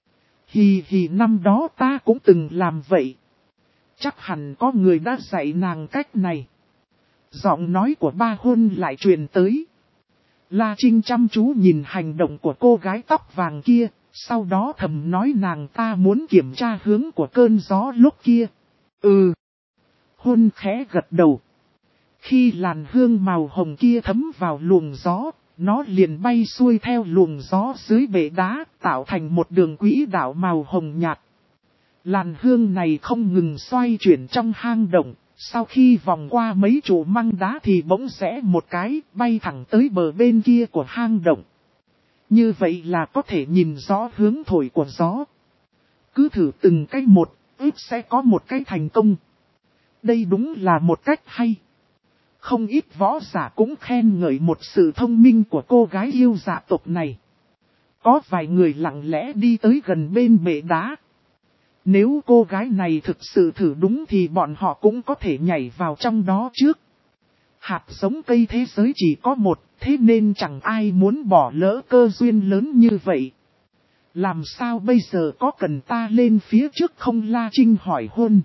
Hì hì năm đó ta cũng từng làm vậy. Chắc hẳn có người đã dạy nàng cách này. Giọng nói của ba Huân lại truyền tới. La Trinh chăm chú nhìn hành động của cô gái tóc vàng kia, sau đó thầm nói nàng ta muốn kiểm tra hướng của cơn gió lúc kia. Ừ. Huân khẽ gật đầu. Khi làn hương màu hồng kia thấm vào luồng gió, nó liền bay xuôi theo luồng gió dưới bệ đá, tạo thành một đường quỹ đạo màu hồng nhạt. Làn hương này không ngừng xoay chuyển trong hang động, sau khi vòng qua mấy trụ măng đá thì bỗng rẽ một cái, bay thẳng tới bờ bên kia của hang động. Như vậy là có thể nhìn rõ hướng thổi của gió. Cứ thử từng cái một, ít sẽ có một cái thành công. Đây đúng là một cách hay. Không ít võ giả cũng khen ngợi một sự thông minh của cô gái yêu dạ tộc này. Có vài người lặng lẽ đi tới gần bên bệ đá. Nếu cô gái này thực sự thử đúng thì bọn họ cũng có thể nhảy vào trong đó trước. Hạt giống cây thế giới chỉ có một, thế nên chẳng ai muốn bỏ lỡ cơ duyên lớn như vậy. Làm sao bây giờ có cần ta lên phía trước không? La Trinh hỏi Huân.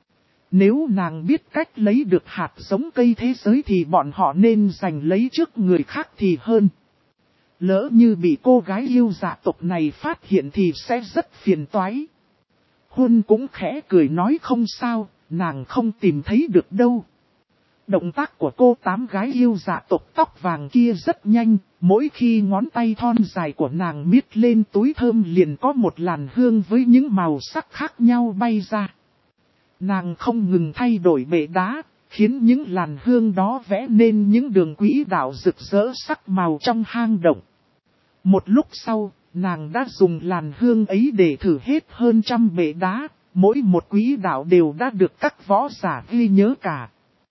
Nếu nàng biết cách lấy được hạt giống cây thế giới thì bọn họ nên giành lấy trước người khác thì hơn. Lỡ như bị cô gái yêu dạ tộc này phát hiện thì sẽ rất phiền toái. Huân cũng khẽ cười nói không sao, nàng không tìm thấy được đâu. Động tác của cô tám gái yêu dạ tộc tóc vàng kia rất nhanh, mỗi khi ngón tay thon dài của nàng miết lên túi thơm liền có một làn hương với những màu sắc khác nhau bay ra. Nàng không ngừng thay đổi bệ đá, khiến những làn hương đó vẽ nên những đường quỹ đạo rực rỡ sắc màu trong hang động. Một lúc sau, nàng đã dùng làn hương ấy để thử hết hơn trăm bệ đá, mỗi một quỹ đạo đều đã được các võ giả ghi nhớ cả.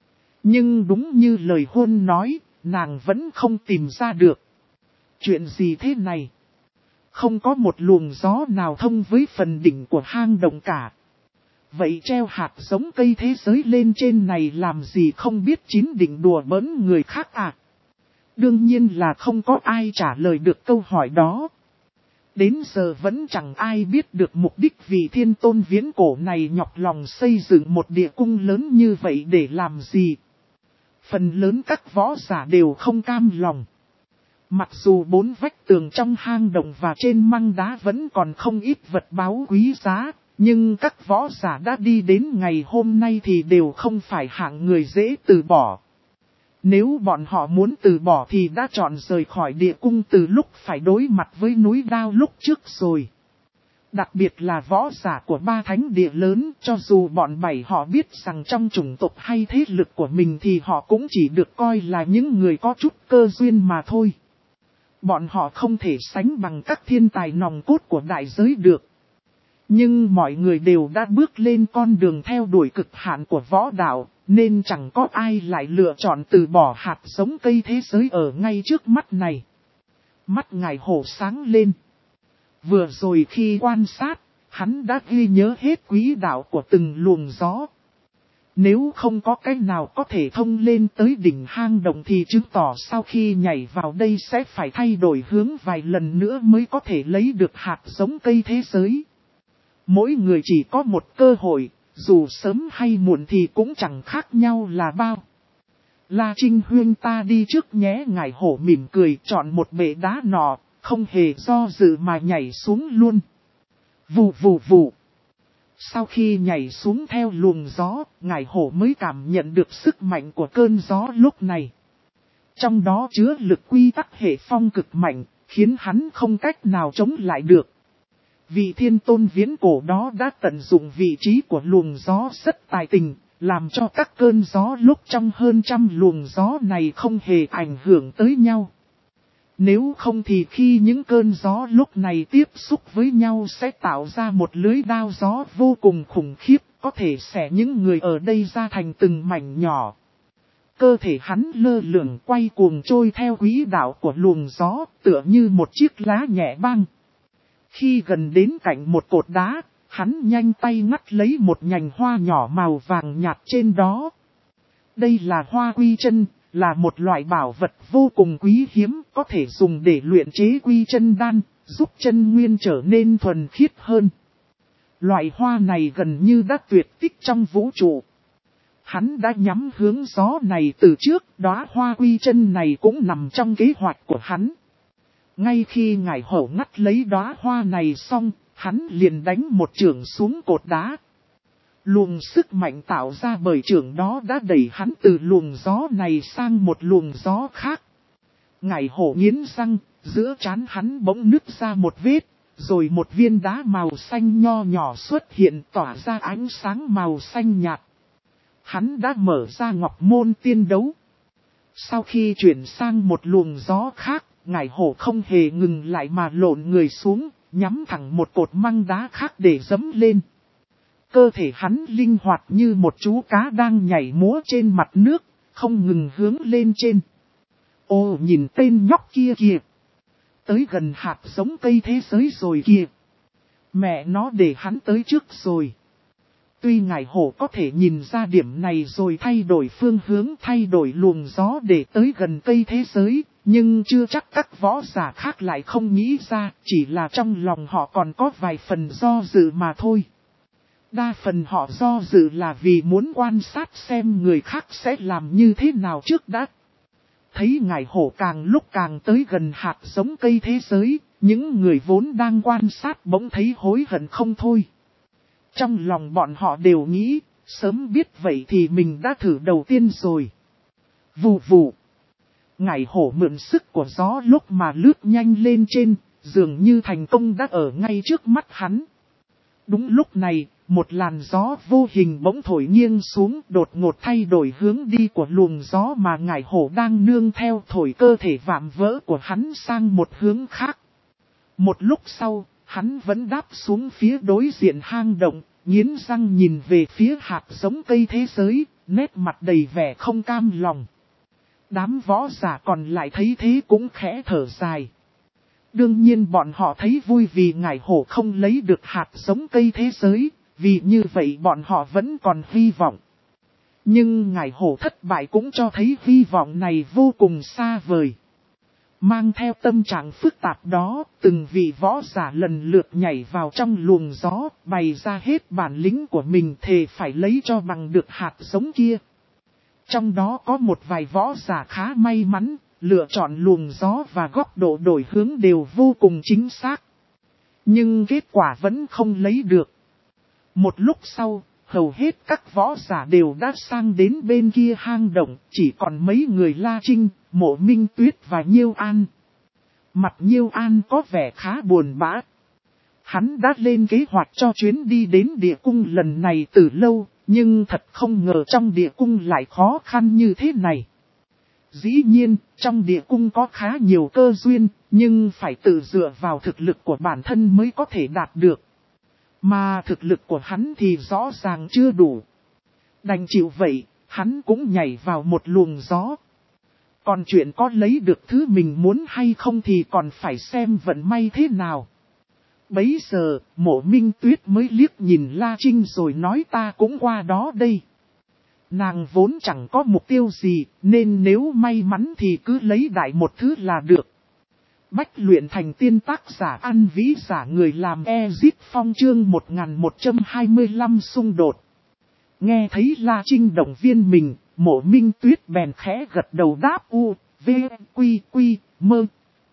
Nhưng đúng như lời Huân nói, nàng vẫn không tìm ra được. Chuyện gì thế này? Không có một luồng gió nào thông với phần đỉnh của hang động cả. Vậy treo hạt giống cây thế giới lên trên này làm gì không biết chín định đùa bỡn người khác à? Đương nhiên là không có ai trả lời được câu hỏi đó. Đến giờ vẫn chẳng ai biết được mục đích vì thiên tôn viễn cổ này nhọc lòng xây dựng một địa cung lớn như vậy để làm gì. Phần lớn các võ giả đều không cam lòng. Mặc dù bốn vách tường trong hang động và trên măng đá vẫn còn không ít vật báu quý giá, nhưng các võ giả đã đi đến ngày hôm nay thì đều không phải hạng người dễ từ bỏ. Nếu bọn họ muốn từ bỏ thì đã chọn rời khỏi địa cung từ lúc phải đối mặt với núi đao lúc trước rồi. Đặc biệt là võ giả của ba thánh địa lớn, cho dù bọn bảy họ biết rằng trong chủng tộc hay thế lực của mình thì họ cũng chỉ được coi là những người có chút cơ duyên mà thôi. Bọn họ không thể sánh bằng các thiên tài nòng cốt của đại giới được. Nhưng mọi người đều đã bước lên con đường theo đuổi cực hạn của võ đạo, nên chẳng có ai lại lựa chọn từ bỏ hạt giống cây thế giới ở ngay trước mắt này. Mắt ngài hổ sáng lên. Vừa rồi khi quan sát, hắn đã ghi nhớ hết quỹ đạo của từng luồng gió. Nếu không có cái nào có thể thông lên tới đỉnh hang động thì chứng tỏ sau khi nhảy vào đây sẽ phải thay đổi hướng vài lần nữa mới có thể lấy được hạt giống cây thế giới. Mỗi người chỉ có một cơ hội, dù sớm hay muộn thì cũng chẳng khác nhau là bao. La Trinh huynh ta đi trước nhé, ngải hổ mỉm cười chọn một bệ đá nọ, không hề do dự mà nhảy xuống luôn. Vù vù vù. Sau khi nhảy xuống theo luồng gió, ngải hổ mới cảm nhận được sức mạnh của cơn gió lúc này. Trong đó chứa lực quy tắc hệ phong cực mạnh, khiến hắn không cách nào chống lại được. Vị thiên tôn viễn cổ đó đã tận dụng vị trí của luồng gió rất tài tình, làm cho các cơn gió lúc trong hơn trăm luồng gió này không hề ảnh hưởng tới nhau. Nếu không thì khi những cơn gió lúc này tiếp xúc với nhau sẽ tạo ra một lưới đao gió vô cùng khủng khiếp, có thể xẻ những người ở đây ra thành từng mảnh nhỏ. Cơ thể hắn lơ lửng quay cuồng trôi theo quỹ đạo của luồng gió, tựa như một chiếc lá nhẹ băng. Khi gần đến cạnh một cột đá, hắn nhanh tay ngắt lấy một nhành hoa nhỏ màu vàng nhạt trên đó. Đây là hoa quy chân, là một loại bảo vật vô cùng quý hiếm, có thể dùng để luyện chế quy chân đan, giúp chân nguyên trở nên thuần khiết hơn. Loại hoa này gần như đã tuyệt tích trong vũ trụ. Hắn đã nhắm hướng gió này từ trước, đóa hoa quy chân này cũng nằm trong kế hoạch của hắn. Ngay khi ngải hổ ngắt lấy đóa hoa này xong, hắn liền đánh một chưởng xuống cột đá. Luồng sức mạnh tạo ra bởi chưởng đó đã đẩy hắn từ luồng gió này sang một luồng gió khác. Ngải hổ nghiến răng, giữa trán hắn bỗng nứt ra một vết, rồi một viên đá màu xanh nho nhỏ xuất hiện tỏa ra ánh sáng màu xanh nhạt. Hắn đã mở ra ngọc môn tiên đấu. Sau khi chuyển sang một luồng gió khác, ngải hổ không hề ngừng lại mà lộn người xuống, nhắm thẳng một cột măng đá khác để dẫm lên. Cơ thể hắn linh hoạt như một chú cá đang nhảy múa trên mặt nước, không ngừng hướng lên trên. Ô, nhìn tên nhóc kia kìa! Tới gần hạt giống cây thế giới rồi kìa! Mẹ nó để hắn tới trước rồi. Tuy ngải hổ có thể nhìn ra điểm này rồi thay đổi phương hướng, thay đổi luồng gió để tới gần cây thế giới, nhưng chưa chắc các võ giả khác lại không nghĩ ra, chỉ là trong lòng họ còn có vài phần do dự mà thôi. Đa phần họ do dự là vì muốn quan sát xem người khác sẽ làm như thế nào trước đã. Thấy ngải hổ càng lúc càng tới gần hạt giống cây thế giới, những người vốn đang quan sát bỗng thấy hối hận không thôi. Trong lòng bọn họ đều nghĩ, sớm biết vậy thì mình đã thử đầu tiên rồi. Vù vù. Ngải hổ mượn sức của gió lúc mà lướt nhanh lên trên, dường như thành công đã ở ngay trước mắt hắn. Đúng lúc này, một làn gió vô hình bỗng thổi nghiêng xuống, đột ngột thay đổi hướng đi của luồng gió mà ngải hổ đang nương theo, thổi cơ thể vạm vỡ của hắn sang một hướng khác. Một lúc sau, hắn vẫn đáp xuống phía đối diện hang động, nghiến răng nhìn về phía hạt giống cây thế giới, nét mặt đầy vẻ không cam lòng. Đám võ giả còn lại thấy thế cũng khẽ thở dài. Đương nhiên bọn họ thấy vui vì ngải hổ không lấy được hạt giống cây thế giới, vì như vậy bọn họ vẫn còn hy vọng. Nhưng ngải hổ thất bại cũng cho thấy hy vọng này vô cùng xa vời. Mang theo tâm trạng phức tạp đó, từng vị võ giả lần lượt nhảy vào trong luồng gió, bày ra hết bản lĩnh của mình, thề phải lấy cho bằng được hạt giống kia. Trong đó có một vài võ giả khá may mắn, lựa chọn luồng gió và góc độ đổi hướng đều vô cùng chính xác. Nhưng kết quả vẫn không lấy được. Một lúc sau, hầu hết các võ giả đều đã sang đến bên kia hang động, chỉ còn mấy người La Trinh, Mộ Minh Tuyết và Nhiêu An. Mặt Nhiêu An có vẻ khá buồn bã. Hắn đã lên kế hoạch cho chuyến đi đến địa cung lần này từ lâu, nhưng thật không ngờ trong địa cung lại khó khăn như thế này. Dĩ nhiên, trong địa cung có khá nhiều cơ duyên, nhưng phải tự dựa vào thực lực của bản thân mới có thể đạt được. Mà thực lực của hắn thì rõ ràng chưa đủ. Đành chịu vậy, hắn cũng nhảy vào một luồng gió. Còn chuyện có lấy được thứ mình muốn hay không thì còn phải xem vận may thế nào. Bấy giờ, Mộ Minh Tuyết mới liếc nhìn La Trinh rồi nói ta cũng qua đó đây. Nàng vốn chẳng có mục tiêu gì, nên nếu may mắn thì cứ lấy đại một thứ là được. Bách luyện thành tiên tác giả ăn vĩ giả người làm Ezip Phong chương một nghìn một trăm hai mươi lăm xung đột. Nghe thấy La Trinh động viên mình, Mộ Minh Tuyết bèn khẽ gật đầu đáp u, v, quy, quy, mơ.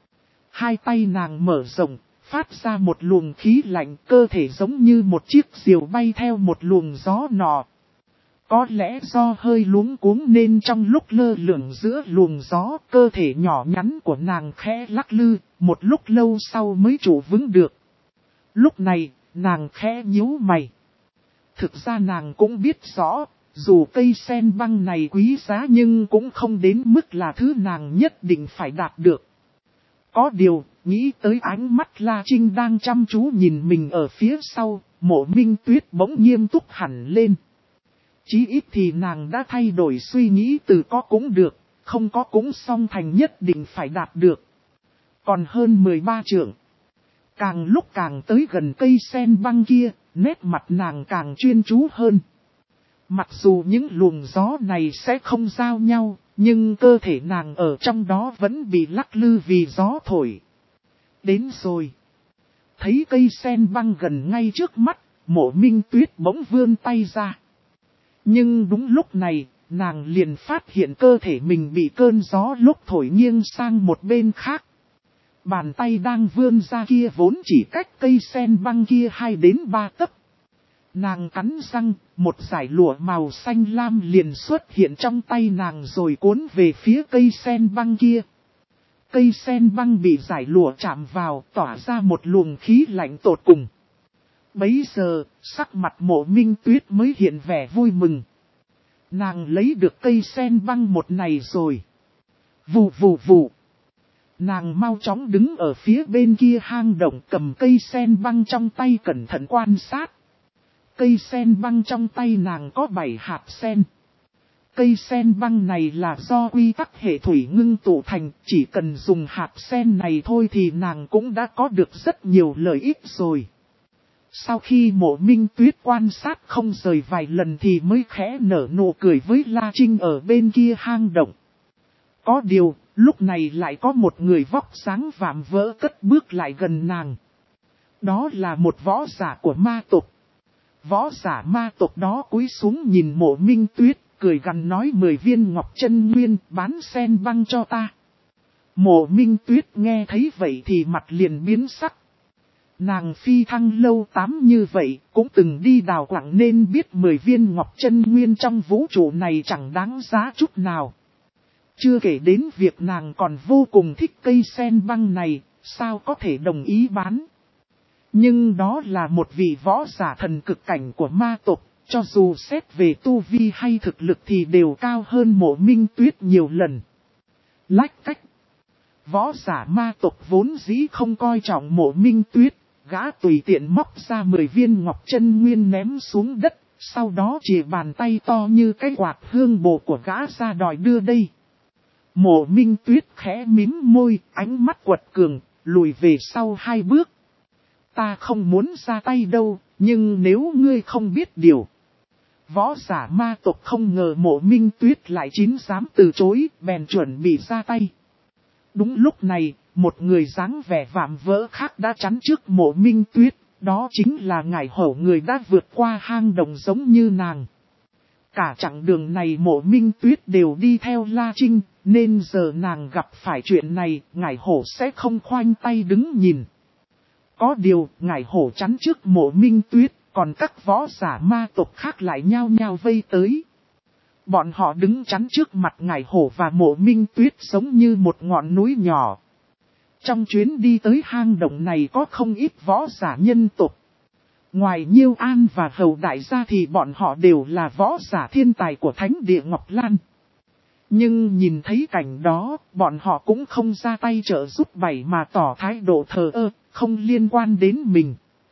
Hai tay nàng mở rộng, phát ra một luồng khí lạnh, cơ thể giống như một chiếc diều bay theo một luồng gió nọ. Có lẽ do hơi luống cuống nên trong lúc lơ lửng giữa luồng gió, cơ thể nhỏ nhắn của nàng khẽ lắc lư, một lúc lâu sau mới trụ vững được. Lúc này, nàng khẽ nhíu mày. Thực ra nàng cũng biết rõ, dù cây sen băng này quý giá nhưng cũng không đến mức là thứ nàng nhất định phải đạt được. Có điều, nghĩ tới ánh mắt La Trinh đang chăm chú nhìn mình ở phía sau, Mộ Minh Tuyết bỗng nghiêm túc hẳn lên. Chí ít thì nàng đã thay đổi suy nghĩ từ có cũng được, không có cũng song thành nhất định phải đạt được. Còn hơn mười ba trượng. Càng lúc càng tới gần cây sen băng kia, nét mặt nàng càng chuyên chú hơn. Mặc dù những luồng gió này sẽ không giao nhau, nhưng cơ thể nàng ở trong đó vẫn bị lắc lư vì gió thổi. Đến rồi. Thấy cây sen băng gần ngay trước mắt, Mộ Minh Tuyết bỗng vươn tay ra. Nhưng đúng lúc này, nàng liền phát hiện cơ thể mình bị cơn gió lúc thổi nghiêng sang một bên khác. Bàn tay đang vươn ra kia vốn chỉ cách cây sen băng kia hai đến ba tấc. Nàng cắn răng, một dải lụa màu xanh lam liền xuất hiện trong tay nàng rồi cuốn về phía cây sen băng kia. Cây sen băng bị dải lụa chạm vào, tỏa ra một luồng khí lạnh tột cùng. Bấy giờ, sắc mặt Mộ Minh Tuyết mới hiện vẻ vui mừng. Nàng lấy được cây sen băng một này rồi. Vù vù vù. Nàng mau chóng đứng ở phía bên kia hang động, cầm cây sen băng trong tay cẩn thận quan sát. Cây sen băng trong tay nàng có bảy hạt sen. Cây sen băng này là do quy tắc hệ thủy ngưng tụ thành, chỉ cần dùng hạt sen này thôi thì nàng cũng đã có được rất nhiều lợi ích rồi. Sau khi Mộ Minh Tuyết quan sát không rời vài lần thì mới khẽ nở nụ cười với La Trinh ở bên kia hang động. Có điều, lúc này lại có một người vóc dáng vạm vỡ cất bước lại gần nàng. Đó là một võ giả của ma tộc. Võ giả ma tộc đó cúi xuống nhìn Mộ Minh Tuyết, cười gằn nói mười viên ngọc chân nguyên bán sen băng cho ta. Mộ Minh Tuyết nghe thấy vậy thì mặt liền biến sắc. Nàng phi thăng lâu tám như vậy, cũng từng đi đào quặng nên biết mười viên ngọc chân nguyên trong vũ trụ này chẳng đáng giá chút nào. Chưa kể đến việc nàng còn vô cùng thích cây sen băng này, sao có thể đồng ý bán. Nhưng đó là một vị võ giả thần cực cảnh của ma tộc, cho dù xét về tu vi hay thực lực thì đều cao hơn Mộ Minh Tuyết nhiều lần. Lách cách. Võ giả ma tộc vốn dĩ không coi trọng Mộ Minh Tuyết, gã tùy tiện móc ra mười viên ngọc chân nguyên ném xuống đất, sau đó chỉ bàn tay to như cái quạt hương bồ của gã ra đòi đưa đây. Mộ Minh Tuyết khẽ mím môi, ánh mắt quật cường, lùi về sau hai bước. Ta không muốn ra tay đâu, nhưng nếu ngươi không biết điều. Võ giả ma tộc không ngờ Mộ Minh Tuyết lại chín dám từ chối, bèn chuẩn bị ra tay. Đúng lúc này, một người dáng vẻ vạm vỡ khác đã chắn trước Mộ Minh Tuyết, đó chính là ngải hổ người đã vượt qua hang động giống như nàng. Cả chặng đường này Mộ Minh Tuyết đều đi theo La Trinh, nên giờ nàng gặp phải chuyện này, ngải hổ sẽ không khoanh tay đứng nhìn. Có điều, ngải hổ chắn trước Mộ Minh Tuyết, còn các võ giả ma tộc khác lại nhao nhao vây tới. Bọn họ đứng chắn trước mặt ngải hổ và Mộ Minh Tuyết giống như một ngọn núi nhỏ. Trong chuyến đi tới hang động này có không ít võ giả nhân tộc. Ngoài Nhiêu An và Hầu Đại gia thì bọn họ đều là võ giả thiên tài của Thánh Địa Ngọc Lan. Nhưng nhìn thấy cảnh đó, bọn họ cũng không ra tay trợ giúp bảy mà tỏ thái độ thờ ơ, không liên quan đến mình.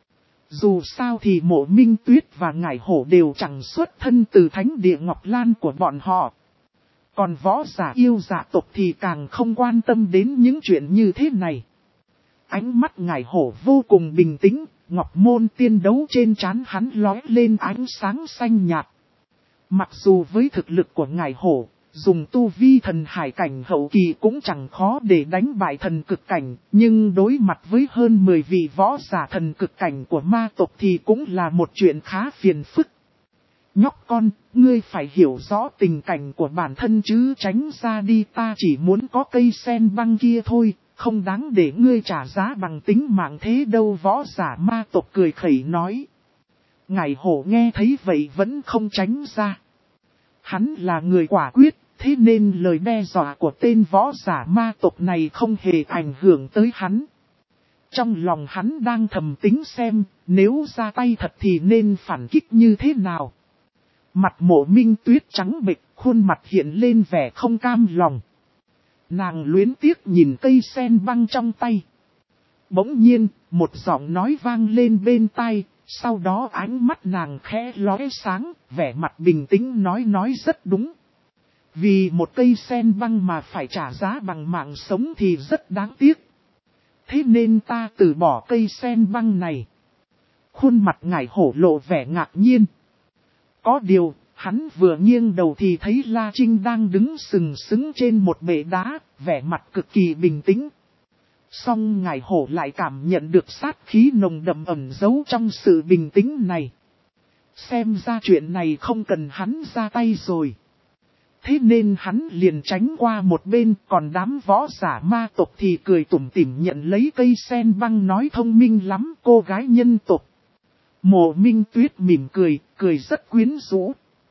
Dù sao thì Mộ Minh Tuyết và ngải hổ đều chẳng xuất thân từ Thánh Địa Ngọc Lan của bọn họ. Còn võ giả yêu dạ tộc thì càng không quan tâm đến những chuyện như thế này. Ánh mắt ngải hổ vô cùng bình tĩnh, ngọc môn tiên đấu trên trán hắn lóe lên ánh sáng xanh nhạt. Mặc dù với thực lực của ngải hổ, dùng tu vi thần hải cảnh hậu kỳ cũng chẳng khó để đánh bại thần cực cảnh, nhưng đối mặt với hơn mười vị võ giả thần cực cảnh của ma tộc thì cũng là một chuyện khá phiền phức. Nhóc con, ngươi phải hiểu rõ tình cảnh của bản thân chứ tránh ra đi, ta chỉ muốn có cây sen băng kia thôi, không đáng để ngươi trả giá bằng tính mạng thế đâu, võ giả ma tộc cười khẩy nói. Ngải hổ nghe thấy vậy vẫn không tránh ra. Hắn là người quả quyết, thế nên lời đe dọa của tên võ giả ma tộc này không hề ảnh hưởng tới hắn. Trong lòng hắn đang thầm tính xem, nếu ra tay thật thì nên phản kích như thế nào. Mặt Mộ Minh Tuyết trắng bệch, khuôn mặt hiện lên vẻ không cam lòng. Nàng luyến tiếc nhìn cây sen băng trong tay. Bỗng nhiên, một giọng nói vang lên bên tai, Sau đó ánh mắt nàng khẽ lóe sáng, vẻ mặt bình tĩnh nói nói rất đúng. Vì một cây sen băng mà phải trả giá bằng mạng sống thì rất đáng tiếc. Thế nên ta từ bỏ cây sen băng này. Khuôn mặt ngải hổ lộ vẻ ngạc nhiên. Có điều, hắn vừa nghiêng đầu thì thấy La Trinh đang đứng sừng sững trên một bệ đá, vẻ mặt cực kỳ bình tĩnh. Song ngải hổ lại cảm nhận được sát khí nồng đậm ẩn giấu trong sự bình tĩnh này. Xem ra chuyện này không cần hắn ra tay rồi. Thế nên hắn liền tránh qua một bên, còn đám võ giả ma tộc thì cười tủm tỉm nhận lấy cây sen băng nói thông minh lắm cô gái nhân tộc. Mộ Minh Tuyết mỉm cười, cười rất quyến rũ.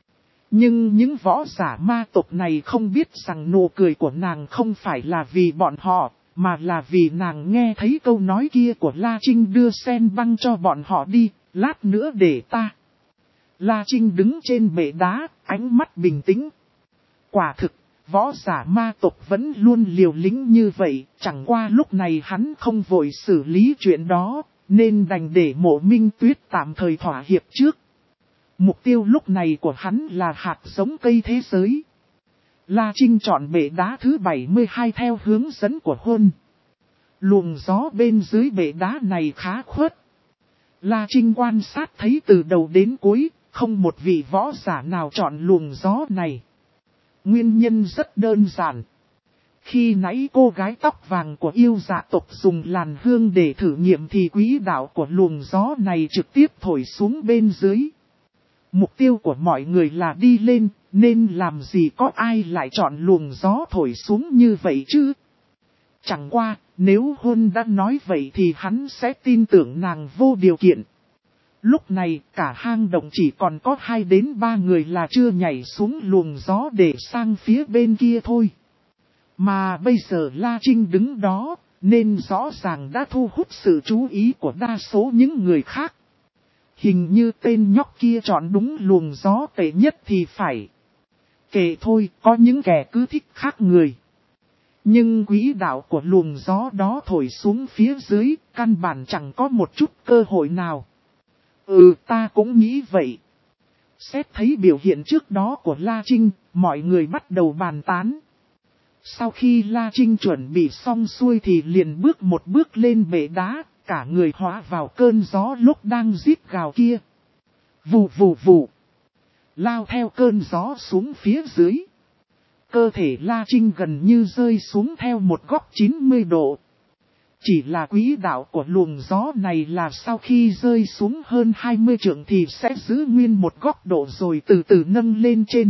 Nhưng những võ giả ma tộc này không biết rằng nụ cười của nàng không phải là vì bọn họ, mà là vì nàng nghe thấy câu nói kia của La Trinh đưa sen băng cho bọn họ đi, lát nữa để ta. La Trinh đứng trên bệ đá, ánh mắt bình tĩnh. Quả thực, võ giả ma tộc vẫn luôn liều lĩnh như vậy, chẳng qua lúc này hắn không vội xử lý chuyện đó, nên đành để Mộ Minh Tuyết tạm thời thỏa hiệp trước. Mục tiêu lúc này của hắn là hạt giống cây thế giới. La Trinh chọn bệ đá thứ bảy mươi hai theo hướng dẫn của Huân. Luồng gió bên dưới bệ đá này khá khuất. La Trinh quan sát thấy từ đầu đến cuối, không một vị võ giả nào chọn luồng gió này. Nguyên nhân rất đơn giản. Khi nãy cô gái tóc vàng của yêu dạ tộc dùng làn hương để thử nghiệm thì quỹ đạo của luồng gió này trực tiếp thổi xuống bên dưới. Mục tiêu của mọi người là đi lên, nên làm gì có ai lại chọn luồng gió thổi xuống như vậy chứ? Chẳng qua, nếu Huân đã nói vậy thì hắn sẽ tin tưởng nàng vô điều kiện. Lúc này cả hang động chỉ còn có hai đến ba người là chưa nhảy xuống luồng gió để sang phía bên kia thôi. Mà bây giờ La Trinh đứng đó, nên rõ ràng đã thu hút sự chú ý của đa số những người khác. Hình như tên nhóc kia chọn đúng luồng gió tệ nhất thì phải. Kệ thôi, có những kẻ cứ thích khác người. Nhưng quỹ đạo của luồng gió đó thổi xuống phía dưới, căn bản chẳng có một chút cơ hội nào. Ừ, ta cũng nghĩ vậy. Xét thấy biểu hiện trước đó của La Trinh, mọi người bắt đầu bàn tán. Sau khi La Trinh chuẩn bị xong xuôi thì liền bước một bước lên bệ đá, cả người hóa vào cơn gió lúc đang rít gào kia. Vù vù vù. Lao theo cơn gió xuống phía dưới. Cơ thể La Trinh gần như rơi xuống theo một góc chín mươi độ. Chỉ là quỹ đạo của luồng gió này là sau khi rơi xuống hơn hai mươi trượng thì sẽ giữ nguyên một góc độ rồi từ từ nâng lên trên.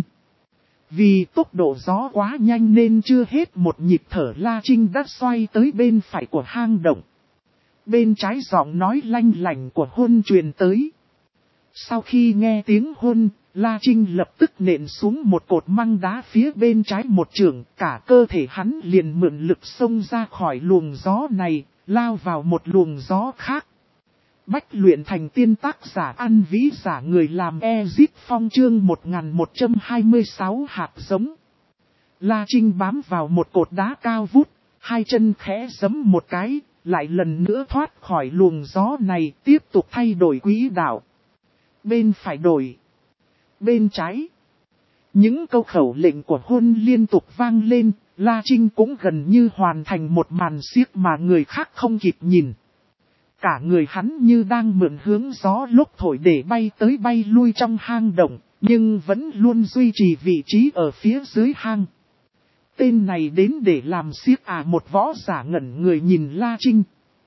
Vì tốc độ gió quá nhanh nên chưa hết một nhịp thở La Trinh đã xoay tới bên phải của hang động. Bên trái giọng nói lanh lảnh của Huân truyền tới. Sau khi nghe tiếng Huân, La Trinh lập tức nện xuống một cột măng đá phía bên trái một trường, cả cơ thể hắn liền mượn lực xông ra khỏi luồng gió này, lao vào một luồng gió khác. Bách luyện thành tiên tác giả ăn vĩ giả người làm Ezip Phong chương một nghìn một trăm hai mươi sáu hạt giống. La Trinh bám vào một cột đá cao vút, hai chân khẽ giẫm một cái, lại lần nữa thoát khỏi luồng gió này, tiếp tục thay đổi quỹ đạo. Bên phải đổi. Bên trái. Những câu khẩu lệnh của Huân liên tục vang lên, La Trinh cũng gần như hoàn thành một màn xiếc mà người khác không kịp nhìn. Cả người hắn như đang mượn hướng gió lúc thổi để bay tới bay lui trong hang động, nhưng vẫn luôn duy trì vị trí ở phía dưới hang. Tên này đến để làm xiếc à, một võ giả ngẩn người nhìn La Trinh.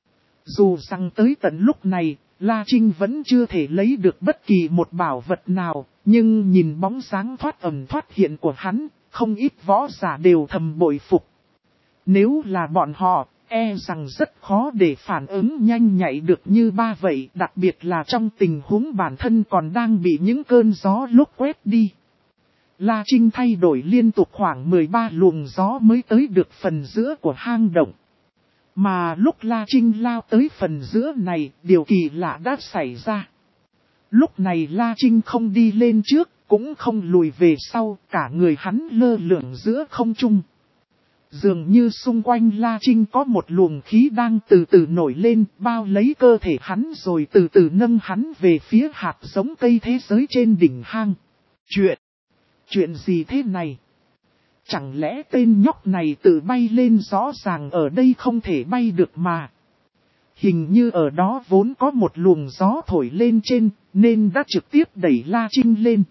Dù rằng tới tận lúc này, La Trinh vẫn chưa thể lấy được bất kỳ một bảo vật nào, nhưng nhìn bóng dáng thoát ẩn thoát hiện của hắn, không ít võ giả đều thầm bội phục. Nếu là bọn họ, e rằng rất khó để phản ứng nhanh nhạy được như ba vậy, đặc biệt là trong tình huống bản thân còn đang bị những cơn gió lúc quét đi. La Trinh thay đổi liên tục khoảng mười ba luồng gió mới tới được phần giữa của hang động. Mà lúc La Trinh lao tới phần giữa này, điều kỳ lạ đã xảy ra. Lúc này La Trinh không đi lên trước, cũng không lùi về sau, cả người hắn lơ lửng giữa không trung. Dường như xung quanh La Trinh có một luồng khí đang từ từ nổi lên, bao lấy cơ thể hắn rồi từ từ nâng hắn về phía hạt giống cây thế giới trên đỉnh hang. Chuyện, chuyện gì thế này? Chẳng lẽ tên nhóc này tự bay lên, rõ ràng ở đây không thể bay được mà. Hình như ở đó vốn có một luồng gió thổi lên trên, nên đã trực tiếp đẩy La Trinh lên.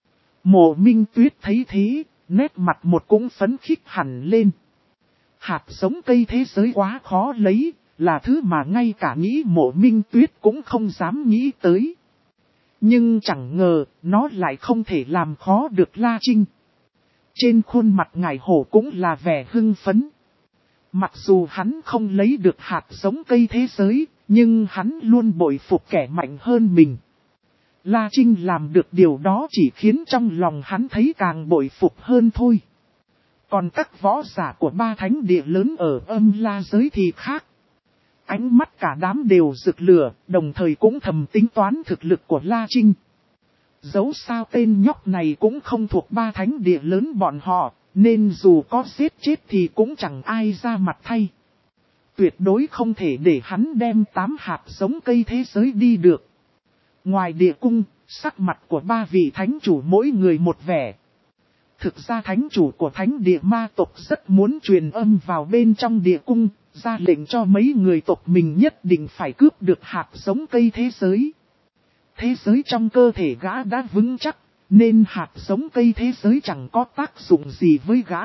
Mộ Minh Tuyết thấy thế, nét mặt một cũng phấn khích hẳn lên. Hạt giống cây thế giới quá khó lấy, là thứ mà ngay cả nghĩ Mộ Minh Tuyết cũng không dám nghĩ tới. Nhưng chẳng ngờ, nó lại không thể làm khó được La Trinh. Trên khuôn mặt ngải hổ cũng là vẻ hưng phấn. Mặc dù hắn không lấy được hạt giống cây thế giới, nhưng hắn luôn bội phục kẻ mạnh hơn mình. La Trinh làm được điều đó chỉ khiến trong lòng hắn thấy càng bội phục hơn thôi. Còn các võ giả của ba thánh địa lớn ở Âm La giới thì khác. Ánh mắt cả đám đều rực lửa, đồng thời cũng thầm tính toán thực lực của La Trinh. Dẫu sao tên nhóc này cũng không thuộc ba thánh địa lớn bọn họ, nên dù có giết chết thì cũng chẳng ai ra mặt thay. Tuyệt đối không thể để hắn đem tám hạt giống cây thế giới đi được. Ngoài địa cung, sắc mặt của ba vị thánh chủ mỗi người một vẻ. Thực ra thánh chủ của thánh địa ma tộc rất muốn truyền âm vào bên trong địa cung, ra lệnh cho mấy người tộc mình nhất định phải cướp được hạt giống cây thế giới. Thế giới trong cơ thể gã đã vững chắc, nên hạt giống cây thế giới chẳng có tác dụng gì với gã.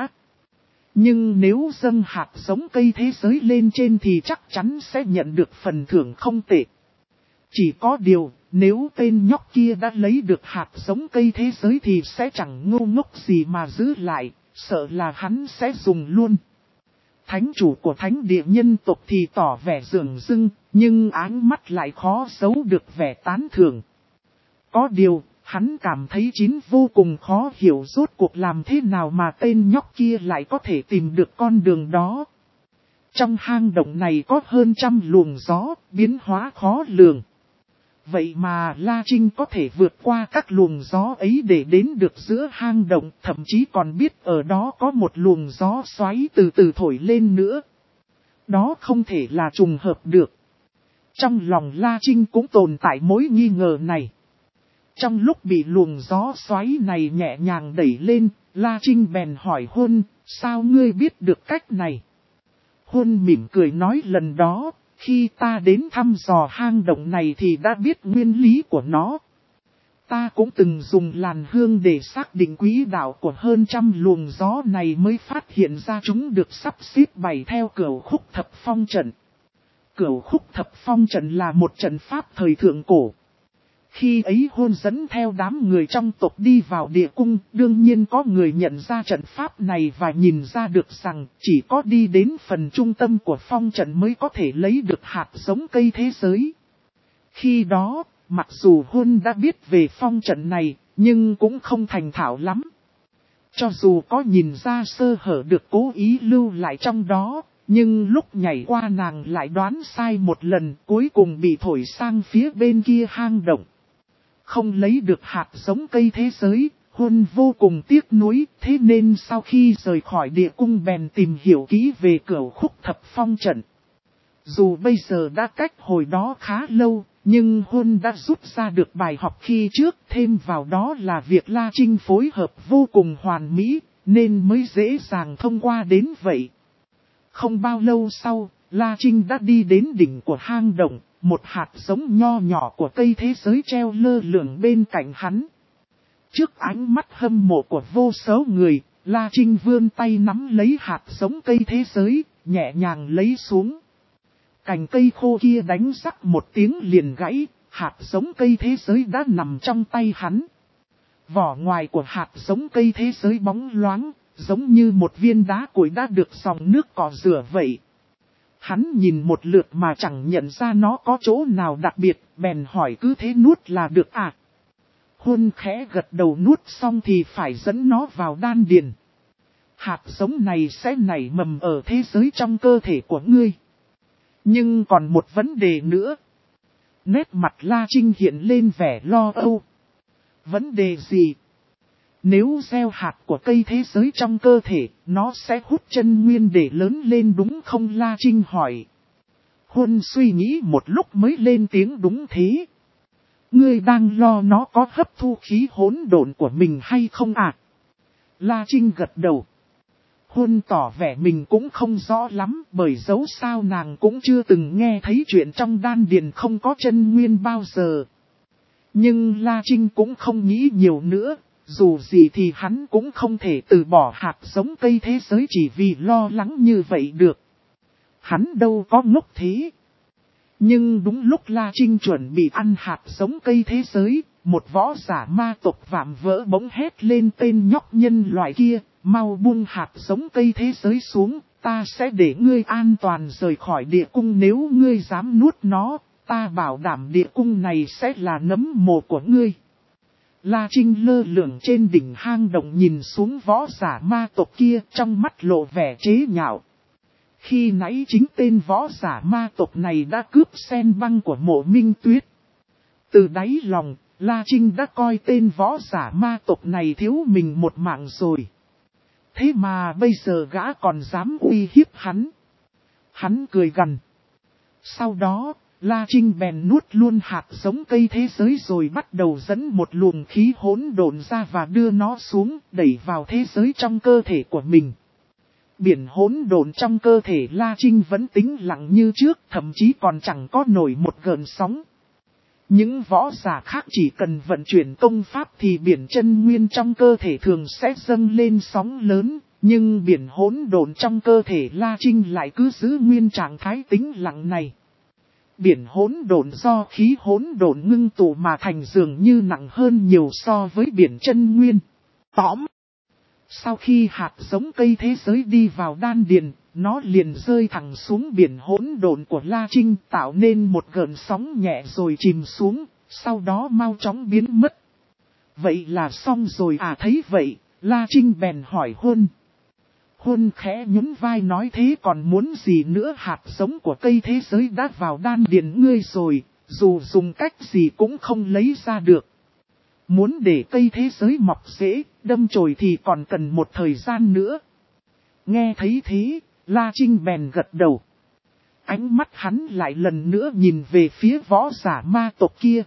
Nhưng nếu dâng hạt giống cây thế giới lên trên thì chắc chắn sẽ nhận được phần thưởng không tệ. Chỉ có điều, nếu tên nhóc kia đã lấy được hạt giống cây thế giới thì sẽ chẳng ngu ngốc gì mà giữ lại, sợ là hắn sẽ dùng luôn. Thánh chủ của thánh địa nhân tộc thì tỏ vẻ dửng dưng, nhưng áng mắt lại khó giấu được vẻ tán thưởng. Có điều, hắn cảm thấy chín vô cùng khó hiểu rốt cuộc làm thế nào mà tên nhóc kia lại có thể tìm được con đường đó. Trong hang động này có hơn trăm luồng gió, biến hóa khó lường. Vậy mà La Trinh có thể vượt qua các luồng gió ấy để đến được giữa hang động, thậm chí còn biết ở đó có một luồng gió xoáy từ từ thổi lên nữa. Đó không thể là trùng hợp được. Trong lòng La Trinh cũng tồn tại mối nghi ngờ này. Trong lúc bị luồng gió xoáy này nhẹ nhàng đẩy lên, La Trinh bèn hỏi Huân, sao ngươi biết được cách này? Huân mỉm cười nói lần đó, khi ta đến thăm dò hang động này thì đã biết nguyên lý của nó. Ta cũng từng dùng làn hương để xác định quỹ đạo của hơn trăm luồng gió này mới phát hiện ra chúng được sắp xếp bày theo cửu khúc thập phong trận. Cửu khúc thập phong trận là một trận pháp thời thượng cổ. Khi ấy Hôn dẫn theo đám người trong tộc đi vào địa cung, đương nhiên có người nhận ra trận pháp này và nhìn ra được rằng chỉ có đi đến phần trung tâm của phong trận mới có thể lấy được hạt giống cây thế giới. Khi đó, mặc dù Hôn đã biết về phong trận này, nhưng cũng không thành thạo lắm. Cho dù có nhìn ra sơ hở được cố ý lưu lại trong đó, nhưng lúc nhảy qua nàng lại đoán sai một lần, cuối cùng bị thổi sang phía bên kia hang động. Không lấy được hạt giống cây thế giới, Huân vô cùng tiếc nuối, thế nên sau khi rời khỏi địa cung bèn tìm hiểu kỹ về cửu khúc thập phong trận. Dù bây giờ đã cách hồi đó khá lâu, nhưng Huân đã rút ra được bài học khi trước, thêm vào đó là việc La Trinh phối hợp vô cùng hoàn mỹ, nên mới dễ dàng thông qua đến vậy. Không bao lâu sau, La Trinh đã đi đến đỉnh của hang động. Một hạt giống nho nhỏ của cây thế giới treo lơ lửng bên cạnh hắn. Trước ánh mắt hâm mộ của vô số người, La Trinh vươn tay nắm lấy hạt giống cây thế giới, nhẹ nhàng lấy xuống. Cành cây khô kia đánh rắc một tiếng liền gãy, hạt giống cây thế giới đã nằm trong tay hắn. Vỏ ngoài của hạt giống cây thế giới bóng loáng, giống như một viên đá cuội đã được dòng nước cọ rửa vậy. Hắn nhìn một lượt mà chẳng nhận ra nó có chỗ nào đặc biệt, bèn hỏi cứ thế nuốt là được à? Huân khẽ gật đầu, nuốt xong thì phải dẫn nó vào đan điền. Hạt giống này sẽ nảy mầm ở thế giới trong cơ thể của ngươi. Nhưng còn một vấn đề nữa. Nét mặt La Trinh hiện lên vẻ lo âu. Vấn đề gì? Nếu gieo hạt của cây thế giới trong cơ thể, nó sẽ hút chân nguyên để lớn lên đúng không? La Trinh hỏi. Huân suy nghĩ một lúc mới lên tiếng đúng thế. Ngươi đang lo nó có hấp thu khí hỗn độn của mình hay không à? La Trinh gật đầu. Huân tỏ vẻ mình cũng không rõ lắm, bởi dẫu sao nàng cũng chưa từng nghe thấy chuyện trong đan điền không có chân nguyên bao giờ. Nhưng La Trinh cũng không nghĩ nhiều nữa, dù gì thì hắn cũng không thể từ bỏ hạt giống cây thế giới chỉ vì lo lắng như vậy được. Hắn đâu có ngốc thế. Nhưng đúng lúc La Trinh chuẩn bị ăn hạt giống cây thế giới, một võ giả ma tộc vạm vỡ bỗng hét lên tên nhóc nhân loại kia, mau buông hạt giống cây thế giới xuống, ta sẽ để ngươi an toàn rời khỏi địa cung nếu ngươi dám nuốt nó, ta bảo đảm địa cung này sẽ là nấm mồ của ngươi. La Trinh lơ lửng trên đỉnh hang động nhìn xuống võ giả ma tộc kia trong mắt lộ vẻ chế nhạo. Khi nãy chính tên võ giả ma tộc này đã cướp sen băng của Mộ Minh Tuyết. Từ đáy lòng, La Trinh đã coi tên võ giả ma tộc này thiếu mình một mạng rồi. Thế mà bây giờ gã còn dám uy hiếp hắn. Hắn cười gằn. Sau đó, La Trinh bèn nuốt luôn hạt giống cây thế giới rồi bắt đầu dẫn một luồng khí hỗn độn ra và đưa nó xuống, đẩy vào thế giới trong cơ thể của mình. Biển hỗn độn trong cơ thể La Trinh vẫn tĩnh lặng như trước, thậm chí còn chẳng có nổi một gợn sóng. Những võ giả khác chỉ cần vận chuyển công pháp thì biển chân nguyên trong cơ thể thường sẽ dâng lên sóng lớn, nhưng biển hỗn độn trong cơ thể La Trinh lại cứ giữ nguyên trạng thái tĩnh lặng này. Biển hỗn độn do khí hỗn độn ngưng tụ mà thành dường như nặng hơn nhiều so với biển chân nguyên. Tóm. Sau khi hạt giống cây thế giới đi vào đan điền, nó liền rơi thẳng xuống biển hỗn độn của La Trinh tạo nên một gợn sóng nhẹ rồi chìm xuống, sau đó mau chóng biến mất. Vậy là xong rồi à? Thấy vậy, La Trinh bèn hỏi Huân. Huân khẽ nhún vai nói thế còn muốn gì nữa, hạt giống của cây thế giới đã vào đan điền ngươi rồi, dù dùng cách gì cũng không lấy ra được. Muốn để cây thế giới mọc rễ, đâm chồi thì còn cần một thời gian nữa. Nghe thấy thế, La Trinh bèn gật đầu. Ánh mắt hắn lại lần nữa nhìn về phía võ giả ma tộc kia.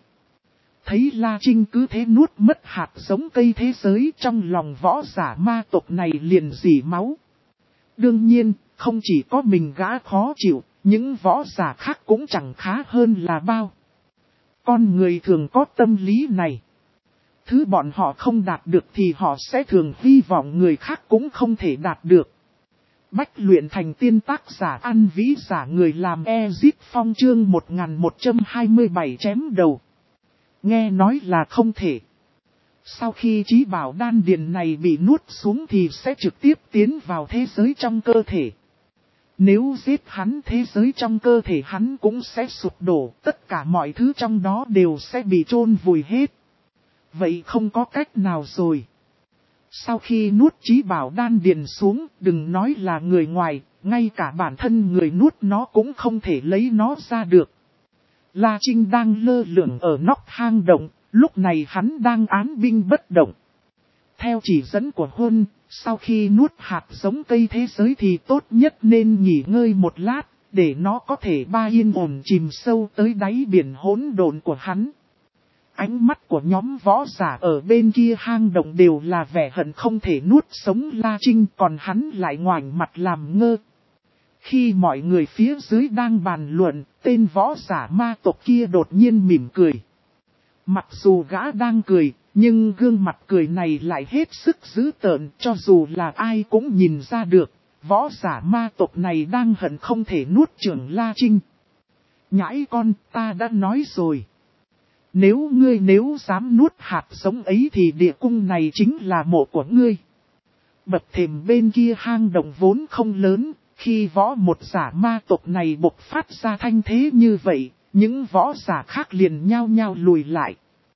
Thấy La Trinh cứ thế nuốt mất hạt giống cây thế giới, trong lòng võ giả ma tộc này liền rỉ máu. Đương nhiên, không chỉ có mình gã khó chịu, những võ giả khác cũng chẳng khá hơn là bao. Con người thường có tâm lý này. Thứ bọn họ không đạt được thì họ sẽ thường hy vọng người khác cũng không thể đạt được. Bách luyện thành tiên, tác giả An Vĩ, giả người làm Ezit Phong, chương một nghìn một trăm hai mươi bảy chém đầu. Nghe nói là không thể. Sau khi trí bảo đan điền này bị nuốt xuống thì sẽ trực tiếp tiến vào thế giới trong cơ thể. Nếu giết hắn, thế giới trong cơ thể hắn cũng sẽ sụp đổ, tất cả mọi thứ trong đó đều sẽ bị chôn vùi hết. Vậy không có cách nào rồi. Sau khi nuốt trí bảo đan điền xuống, đừng nói là người ngoài, ngay cả bản thân người nuốt nó cũng không thể lấy nó ra được. La Trinh đang lơ lửng ở nóc hang động, lúc này hắn đang án binh bất động. Theo chỉ dẫn của Huân, sau khi nuốt hạt giống cây thế giới thì tốt nhất nên nghỉ ngơi một lát, để nó có thể ba yên ổn chìm sâu tới đáy biển hỗn độn của hắn. Ánh mắt của nhóm võ giả ở bên kia hang động đều là vẻ hận không thể nuốt sống La Trinh, còn hắn lại ngoảnh mặt làm ngơ. Khi mọi người phía dưới đang bàn luận, tên võ giả ma tộc kia đột nhiên mỉm cười. Mặc dù gã đang cười, nhưng gương mặt cười này lại hết sức dữ tợn, cho dù là ai cũng nhìn ra được, võ giả ma tộc này đang hận không thể nuốt chửng La Trinh. Nhãi con, ta đã nói rồi. Nếu ngươi nếu dám nuốt hạt giống ấy thì địa cung này chính là mộ của ngươi. Bậc thềm bên kia hang động vốn không lớn, khi võ một giả ma tộc này bộc phát ra thanh thế như vậy, những võ giả khác liền nhao nhao lùi lại.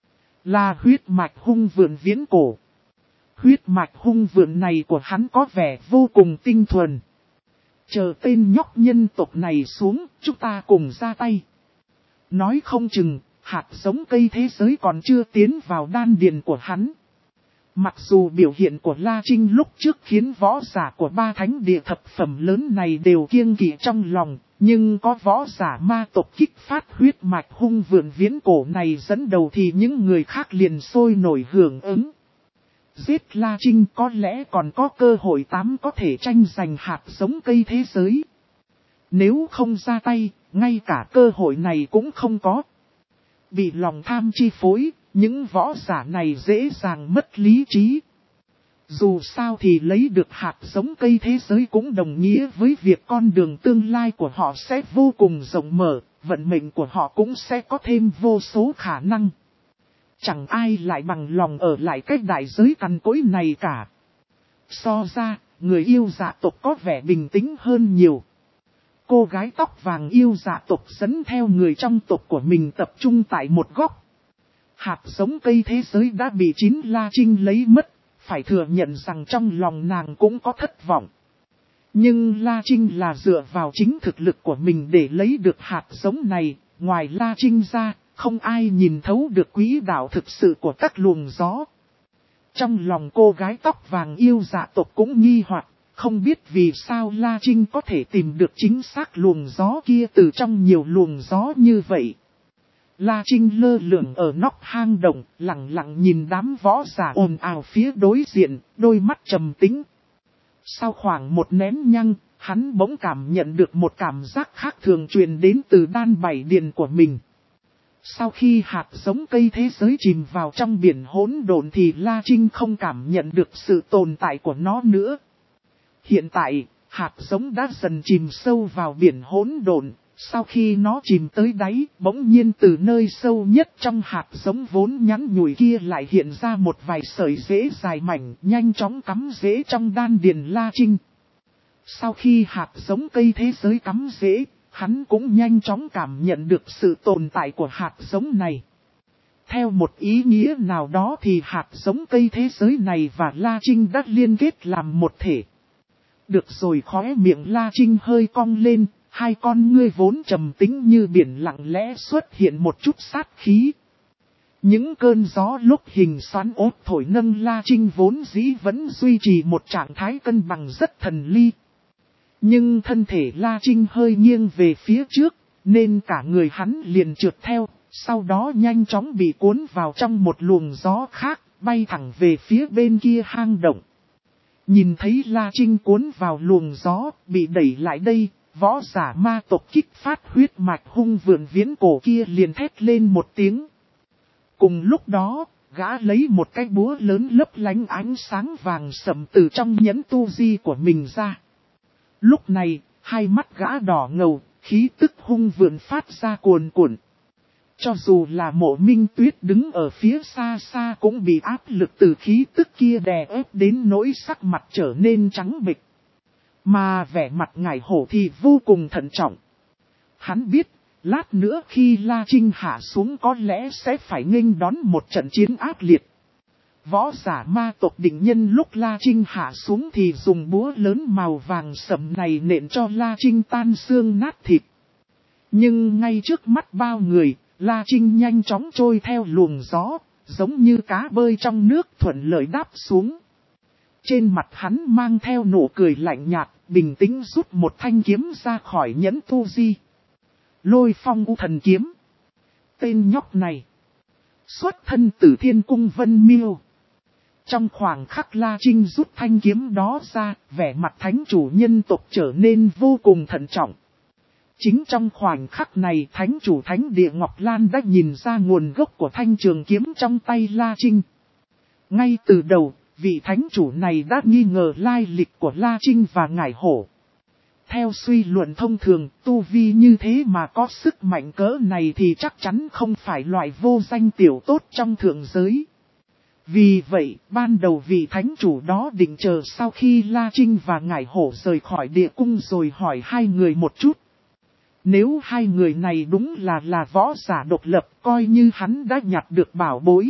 Là huyết mạch hung vượn viễn cổ. Huyết mạch hung vượn này của hắn có vẻ vô cùng tinh thuần. Chờ tên nhóc nhân tộc này xuống, chúng ta cùng ra tay. Nói không chừng, hạt giống cây thế giới còn chưa tiến vào đan điền của hắn. Mặc dù biểu hiện của La Trinh lúc trước khiến võ giả của ba thánh địa thập phẩm lớn này đều kiêng kỵ trong lòng, nhưng có võ giả ma tộc kích phát huyết mạch hung vượn viễn cổ này dẫn đầu thì những người khác liền sôi nổi hưởng ứng. Giết La Trinh có lẽ còn có cơ hội tám có thể tranh giành hạt giống cây thế giới. Nếu không ra tay, ngay cả cơ hội này cũng không có. Bị lòng tham chi phối, những võ giả này dễ dàng mất lý trí. Dù sao thì lấy được hạt giống cây thế giới cũng đồng nghĩa với việc con đường tương lai của họ sẽ vô cùng rộng mở, vận mệnh của họ cũng sẽ có thêm vô số khả năng. Chẳng ai lại bằng lòng ở lại cái đại giới cằn cỗi này cả. So ra, người yêu dạ tộc có vẻ bình tĩnh hơn nhiều. Cô gái tóc vàng yêu dạ tộc dẫn theo người trong tộc của mình tập trung tại một góc. Hạt giống cây thế giới đã bị chín La Trinh lấy mất, phải thừa nhận rằng trong lòng nàng cũng có thất vọng. Nhưng La Trinh là dựa vào chính thực lực của mình để lấy được hạt giống này, ngoài La Trinh ra, không ai nhìn thấu được quỹ đạo thực sự của các luồng gió. Trong lòng cô gái tóc vàng yêu dạ tộc cũng nghi hoặc, không biết vì sao La Trinh có thể tìm được chính xác luồng gió kia từ trong nhiều luồng gió như vậy. La Trinh lơ lửng ở nóc hang động, lặng lặng nhìn đám võ giả ồn ào phía đối diện, đôi mắt trầm tĩnh. Sau khoảng một nén nhang, hắn bỗng cảm nhận được một cảm giác khác thường truyền đến từ đan bảy điền của mình. Sau khi hạt giống cây thế giới chìm vào trong biển hỗn độn thì La Trinh không cảm nhận được sự tồn tại của nó nữa. Hiện tại, hạt giống đã dần chìm sâu vào biển hỗn độn. Sau khi nó chìm tới đáy, bỗng nhiên từ nơi sâu nhất trong hạt giống vốn nhắn nhủi kia lại hiện ra một vài sợi rễ dài mảnh, nhanh chóng cắm rễ trong đan điền La Trinh. Sau khi hạt giống cây thế giới cắm rễ, hắn cũng nhanh chóng cảm nhận được sự tồn tại của hạt giống này. Theo một ý nghĩa nào đó thì hạt giống cây thế giới này và La Trinh đã liên kết làm một thể. Được rồi, khóe miệng La Trinh hơi cong lên. Hai con ngươi vốn trầm tĩnh như biển lặng lẽ xuất hiện một chút sát khí. Những cơn gió lúc hình xoắn ốt thổi nâng La Trinh vốn dĩ vẫn duy trì một trạng thái cân bằng rất thần ly. Nhưng thân thể La Trinh hơi nghiêng về phía trước, nên cả người hắn liền trượt theo, sau đó nhanh chóng bị cuốn vào trong một luồng gió khác, bay thẳng về phía bên kia hang động. Nhìn thấy La Trinh cuốn vào luồng gió, bị đẩy lại đây. Võ giả ma tộc kích phát huyết mạch hung vượn viễn cổ kia liền thét lên một tiếng. Cùng lúc đó, gã lấy một cái búa lớn lấp lánh ánh sáng vàng sẫm từ trong nhẫn tu di của mình ra. Lúc này, hai mắt gã đỏ ngầu, khí tức hung vượn phát ra cuồn cuộn. Cho dù là Mộ Minh Tuyết đứng ở phía xa xa cũng bị áp lực từ khí tức kia đè ép đến nỗi sắc mặt trở nên trắng bệch. Mà vẻ mặt Ngải Hổ thì vô cùng thận trọng. Hắn biết, lát nữa khi La Trinh hạ xuống có lẽ sẽ phải nghênh đón một trận chiến ác liệt. Võ giả ma tộc định nhân lúc La Trinh hạ xuống thì dùng búa lớn màu vàng sẫm này nện cho La Trinh tan xương nát thịt. Nhưng ngay trước mắt bao người, La Trinh nhanh chóng trôi theo luồng gió, giống như cá bơi trong nước thuận lợi đáp xuống. Trên mặt hắn mang theo nụ cười lạnh nhạt, bình tĩnh rút một thanh kiếm ra khỏi nhẫn tu di. Lôi Phong U Thần Kiếm. Tên nhóc này xuất thân từ Thiên Cung Vân Miêu. Trong khoảng khắc La Trinh rút thanh kiếm đó ra, vẻ mặt thánh chủ nhân tộc trở nên vô cùng thận trọng. Chính trong khoảnh khắc này thánh chủ thánh địa Ngọc Lan đã nhìn ra nguồn gốc của thanh trường kiếm trong tay La Trinh. Ngay từ đầu, vị thánh chủ này đã nghi ngờ lai lịch của La Trinh và Ngải Hổ. Theo suy luận thông thường, tu vi như thế mà có sức mạnh cỡ này thì chắc chắn không phải loại vô danh tiểu tốt trong thượng giới. Vì vậy, ban đầu vị thánh chủ đó định chờ sau khi La Trinh và Ngải Hổ rời khỏi địa cung rồi hỏi hai người một chút. Nếu hai người này đúng là là võ giả độc lập, coi như hắn đã nhặt được bảo bối.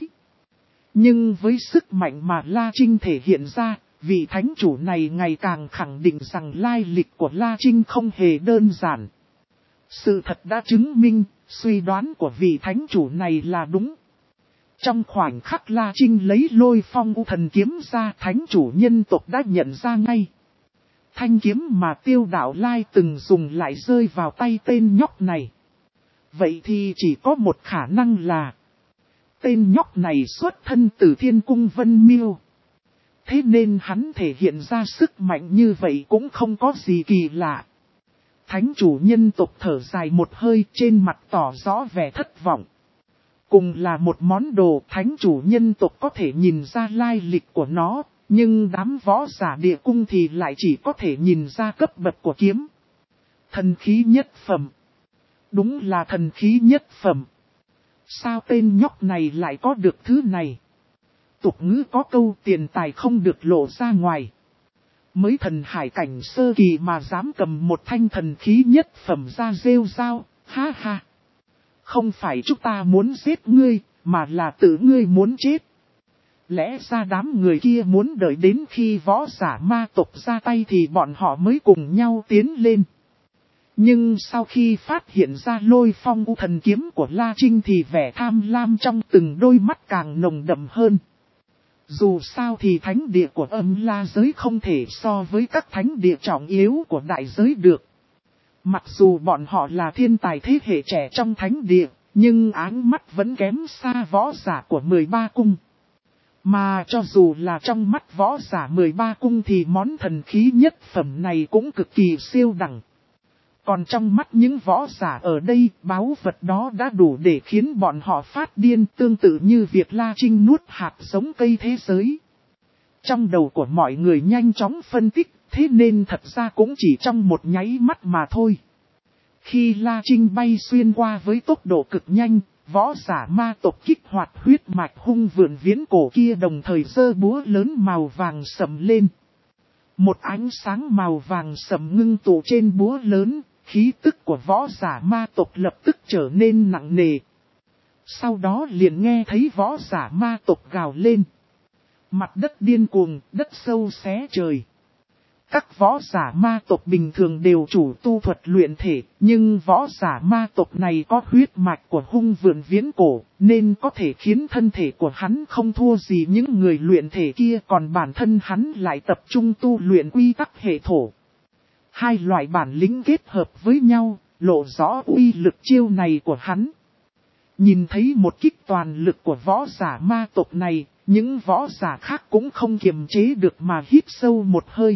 Nhưng với sức mạnh mà La Trinh thể hiện ra, vị thánh chủ này ngày càng khẳng định rằng lai lịch của La Trinh không hề đơn giản. Sự thật đã chứng minh, suy đoán của vị thánh chủ này là đúng. Trong khoảnh khắc La Trinh lấy Lôi Phong U Thần Kiếm ra, thánh chủ nhân tộc đã nhận ra ngay. Thanh kiếm mà Tiêu Đạo Lai từng dùng lại rơi vào tay tên nhóc này. Vậy thì chỉ có một khả năng là tên nhóc này xuất thân từ Thiên Cung Vân Miêu. Thế nên hắn thể hiện ra sức mạnh như vậy cũng không có gì kỳ lạ. Thánh chủ nhân tộc thở dài một hơi, trên mặt tỏ rõ vẻ thất vọng. Cùng là một món đồ, thánh chủ nhân tộc có thể nhìn ra lai lịch của nó, nhưng đám võ giả địa cung thì lại chỉ có thể nhìn ra cấp bậc của kiếm. Thần khí nhất phẩm. Đúng là thần khí nhất phẩm. Sao tên nhóc này lại có được thứ này? Tục ngữ có câu tiền tài không được lộ ra ngoài. Mới thần hải cảnh sơ kỳ mà dám cầm một thanh thần khí nhất phẩm ra rêu rao, ha ha. Không phải chúng ta muốn giết ngươi, mà là tự ngươi muốn chết. Lẽ ra đám người kia muốn đợi đến khi võ giả ma tộc ra tay thì bọn họ mới cùng nhau tiến lên. Nhưng sau khi phát hiện ra Lôi Phong U Thần Kiếm của La Trinh thì vẻ tham lam trong từng đôi mắt càng nồng đậm hơn. Dù sao thì thánh địa của Âm La giới không thể so với các thánh địa trọng yếu của đại giới được. Mặc dù bọn họ là thiên tài thế hệ trẻ trong thánh địa, nhưng áng mắt vẫn kém xa võ giả của mười ba cung. Mà cho dù là trong mắt võ giả mười ba cung thì món thần khí nhất phẩm này cũng cực kỳ siêu đẳng. Còn trong mắt những võ giả ở đây, báu vật đó đã đủ để khiến bọn họ phát điên, tương tự như việc La Trinh nuốt hạt giống cây thế giới. Trong đầu của mọi người nhanh chóng phân tích, thế nên thật ra cũng chỉ trong một nháy mắt mà thôi. Khi La Trinh bay xuyên qua với tốc độ cực nhanh, võ giả ma tộc kích hoạt huyết mạch hung vượn viễn cổ kia đồng thời giơ búa lớn màu vàng sẫm lên. Một ánh sáng màu vàng sẫm ngưng tụ trên búa lớn, khí tức của võ giả ma tộc lập tức trở nên nặng nề. Sau đó liền nghe thấy võ giả ma tộc gào lên. Mặt đất điên cuồng, đất sâu xé trời. Các võ giả ma tộc bình thường đều chủ tu thuật luyện thể, nhưng võ giả ma tộc này có huyết mạch của hung vượn viễn cổ, nên có thể khiến thân thể của hắn không thua gì những người luyện thể kia, còn bản thân hắn lại tập trung tu luyện quy tắc hệ thổ. Hai loại bản lĩnh kết hợp với nhau, lộ rõ uy lực chiêu này của hắn. Nhìn thấy một kích toàn lực của võ giả ma tộc này, những võ giả khác cũng không kiềm chế được mà hít sâu một hơi.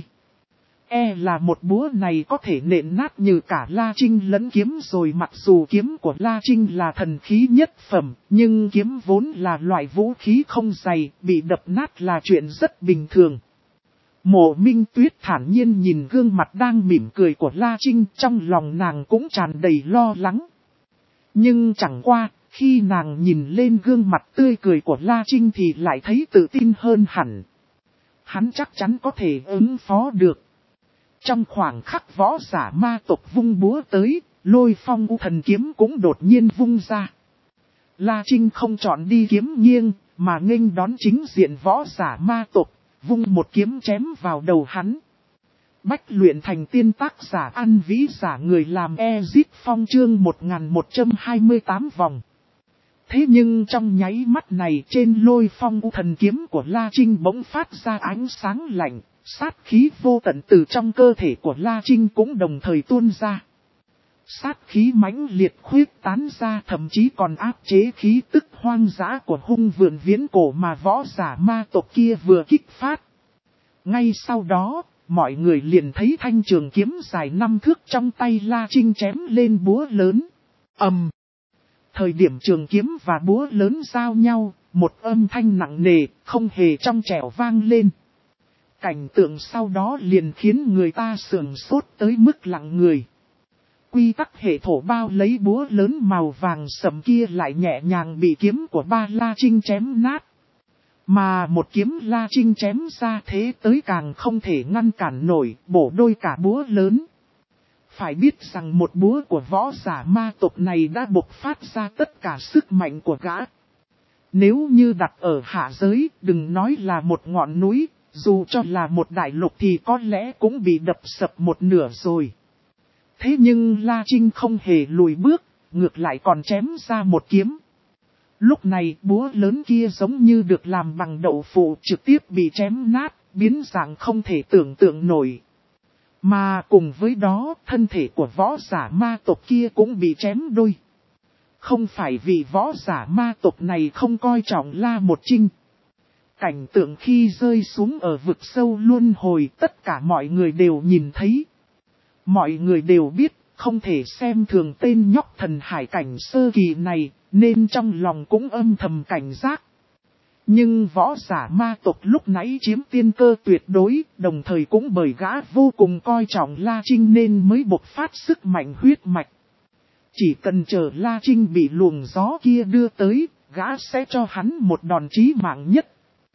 E là một búa này có thể nện nát như cả La Trinh lẫn kiếm rồi. Mặc dù kiếm của La Trinh là thần khí nhất phẩm, nhưng kiếm vốn là loại vũ khí không dày, bị đập nát là chuyện rất bình thường. Mộ Minh Tuyết thản nhiên nhìn gương mặt đang mỉm cười của La Trinh, trong lòng nàng cũng tràn đầy lo lắng. Nhưng chẳng qua, khi nàng nhìn lên gương mặt tươi cười của La Trinh thì lại thấy tự tin hơn hẳn. Hắn chắc chắn có thể ứng phó được. Trong khoảng khắc võ giả ma tộc vung búa tới, Lôi Phong U Thần Kiếm cũng đột nhiên vung ra. La Trinh không chọn đi kiếm nghiêng, mà nghênh đón chính diện võ giả ma tộc, vung một kiếm chém vào đầu hắn. Bách luyện thành tiên tác giả An Vĩ giả người làm Ezip Phong chương một nghìn một trăm hai mươi tám vòng. Thế nhưng trong nháy mắt này trên Lôi Phong U Thần Kiếm của La Trinh bỗng phát ra ánh sáng lạnh, sát khí vô tận từ trong cơ thể của La Trinh cũng đồng thời tuôn ra. Sát khí mãnh liệt khuyết tán ra, thậm chí còn áp chế khí tức hoang dã của hung vượn viễn cổ mà võ giả ma tộc kia vừa kích phát. Ngay sau đó, mọi người liền thấy thanh trường kiếm dài năm thước trong tay La Trinh chém lên búa lớn. Ầm! Thời điểm trường kiếm và búa lớn giao nhau, một âm thanh nặng nề, không hề trong trẻo vang lên. Cảnh tượng sau đó liền khiến người ta sườn sốt tới mức lặng người. Quy tắc hệ thổ bao lấy búa lớn màu vàng sẫm kia lại nhẹ nhàng bị kiếm của ba La Trinh chém nát. Mà một kiếm La Trinh chém ra thế tới càng không thể ngăn cản nổi, bổ đôi cả búa lớn. Phải biết rằng một búa của võ giả ma tộc này đã bộc phát ra tất cả sức mạnh của gã. Nếu như đặt ở hạ giới, đừng nói là một ngọn núi, dù cho là một đại lục thì có lẽ cũng bị đập sập một nửa rồi. Thế nhưng La Trinh không hề lùi bước, ngược lại còn chém ra một kiếm. Lúc này búa lớn kia giống như được làm bằng đậu phụ trực tiếp bị chém nát, biến dạng không thể tưởng tượng nổi. Mà cùng với đó, thân thể của võ giả ma tộc kia cũng bị chém đôi. Không phải vì võ giả ma tộc này không coi trọng La Một Trinh. Cảnh tượng khi rơi xuống ở vực sâu luân hồi tất cả mọi người đều nhìn thấy. Mọi người đều biết không thể xem thường tên nhóc thần hải cảnh sơ kỳ này, nên trong lòng cũng âm thầm cảnh giác. Nhưng võ giả ma tộc lúc nãy chiếm tiên cơ tuyệt đối, đồng thời cũng bởi gã vô cùng coi trọng La Trinh nên mới bộc phát sức mạnh huyết mạch. Chỉ cần chờ La Trinh bị luồng gió kia đưa tới, gã sẽ cho hắn một đòn chí mạng nhất.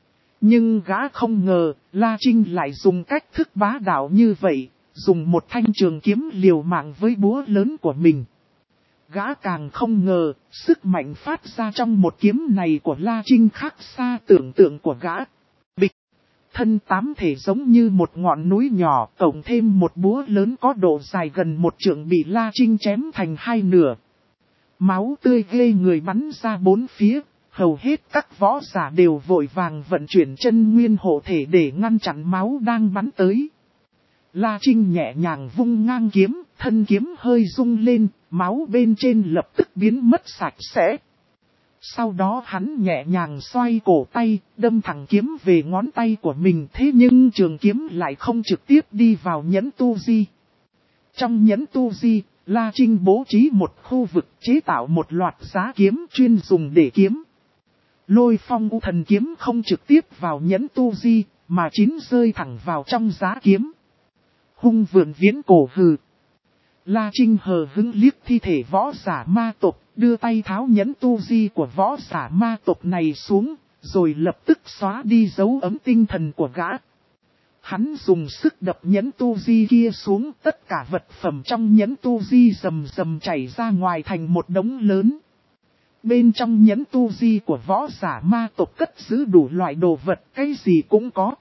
Nhưng gã không ngờ, La Trinh lại dùng cách thức bá đạo như vậy, dùng một thanh trường kiếm liều mạng với búa lớn của mình. Gã càng không ngờ, sức mạnh phát ra trong một kiếm này của La Trinh khác xa tưởng tượng của gã. Bịch! Thân tám thể giống như một ngọn núi nhỏ, cộng thêm một búa lớn có độ dài gần một trượng bị La Trinh chém thành hai nửa. Máu tươi ghê người bắn ra bốn phía, hầu hết các võ giả đều vội vàng vận chuyển chân nguyên hộ thể để ngăn chặn máu đang bắn tới. La Trinh nhẹ nhàng vung ngang kiếm, thân kiếm hơi rung lên, máu bên trên lập tức biến mất sạch sẽ. Sau đó hắn nhẹ nhàng xoay cổ tay, đâm thẳng kiếm về ngón tay của mình, thế nhưng trường kiếm lại không trực tiếp đi vào nhẫn tu di. Trong nhẫn tu di, La Trinh bố trí một khu vực chế tạo một loạt giá kiếm chuyên dùng để kiếm. Lôi phong u thần kiếm không trực tiếp vào nhẫn tu di, mà chín rơi thẳng vào trong giá kiếm. Hung vượn viễn cổ hừ. La Trinh hờ hững liếc thi thể võ giả ma tộc, đưa tay tháo nhẫn tu di của võ giả ma tộc này xuống, rồi lập tức xóa đi dấu ấm tinh thần của gã. Hắn dùng sức đập nhẫn tu di kia xuống, tất cả vật phẩm trong nhẫn tu di rầm rầm chảy ra ngoài thành một đống lớn. Bên trong nhẫn tu di của võ giả ma tộc cất giữ đủ loại đồ vật, cái gì cũng có.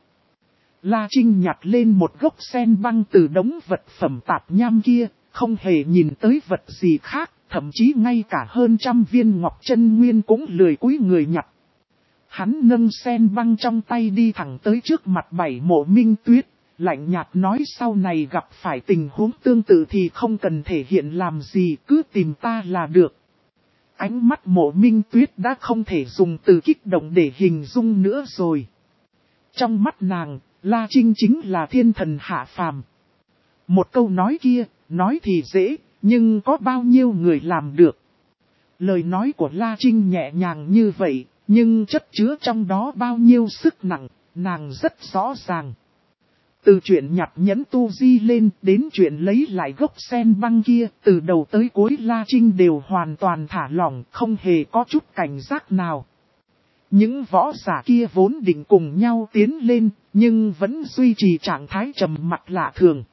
La Trinh nhặt lên một gốc sen băng từ đống vật phẩm tạp nham kia, không hề nhìn tới vật gì khác, thậm chí ngay cả hơn trăm viên ngọc chân nguyên cũng lười cúi người nhặt. Hắn nâng sen băng trong tay đi thẳng tới trước mặt Bảy Mộ Minh Tuyết, lạnh nhạt nói sau này gặp phải tình huống tương tự thì không cần thể hiện làm gì, cứ tìm ta là được. Ánh mắt Mộ Minh Tuyết đã không thể dùng từ kích động để hình dung nữa rồi. Trong mắt nàng, La Trinh chính là thiên thần hạ phàm. Một câu nói kia, nói thì dễ, nhưng có bao nhiêu người làm được. Lời nói của La Trinh nhẹ nhàng như vậy, nhưng chất chứa trong đó bao nhiêu sức nặng, nàng rất rõ ràng. Từ chuyện nhặt nhẫn tu di lên đến chuyện lấy lại gốc sen băng kia, từ đầu tới cuối La Trinh đều hoàn toàn thả lỏng, không hề có chút cảnh giác nào. Những võ giả kia vốn định cùng nhau tiến lên, nhưng vẫn duy trì trạng thái trầm mặc lạ thường.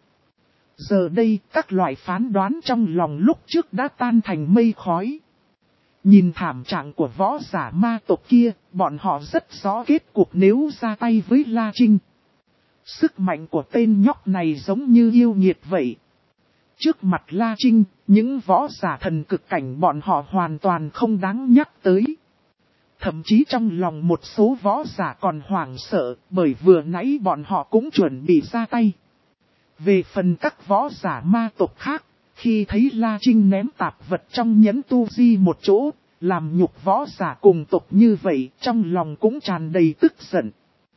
Giờ đây, các loại phán đoán trong lòng lúc trước đã tan thành mây khói. Nhìn thảm trạng của võ giả ma tộc kia, bọn họ rất rõ kết cuộc nếu ra tay với La Trinh. Sức mạnh của tên nhóc này giống như yêu nghiệt vậy. Trước mặt La Trinh, những võ giả thần cực cảnh bọn họ hoàn toàn không đáng nhắc tới. Thậm chí trong lòng một số võ giả còn hoảng sợ, bởi vừa nãy bọn họ cũng chuẩn bị ra tay. Về phần các võ giả ma tộc khác, khi thấy La Trinh ném tạp vật trong nhẫn tu di một chỗ, làm nhục võ giả cùng tộc như vậy, trong lòng cũng tràn đầy tức giận.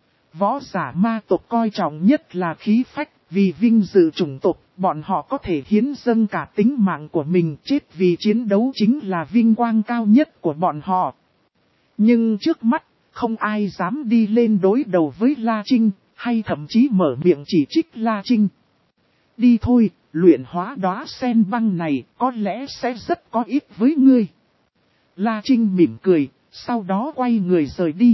Võ giả ma tộc coi trọng nhất là khí phách, vì vinh dự chủng tộc, bọn họ có thể hiến dâng cả tính mạng của mình, chết vì chiến đấu chính là vinh quang cao nhất của bọn họ. Nhưng trước mắt, không ai dám đi lên đối đầu với La Trinh, hay thậm chí mở miệng chỉ trích La Trinh. Đi thôi, luyện hóa đóa sen băng này có lẽ sẽ rất có ích với ngươi. La Trinh mỉm cười, sau đó quay người rời đi.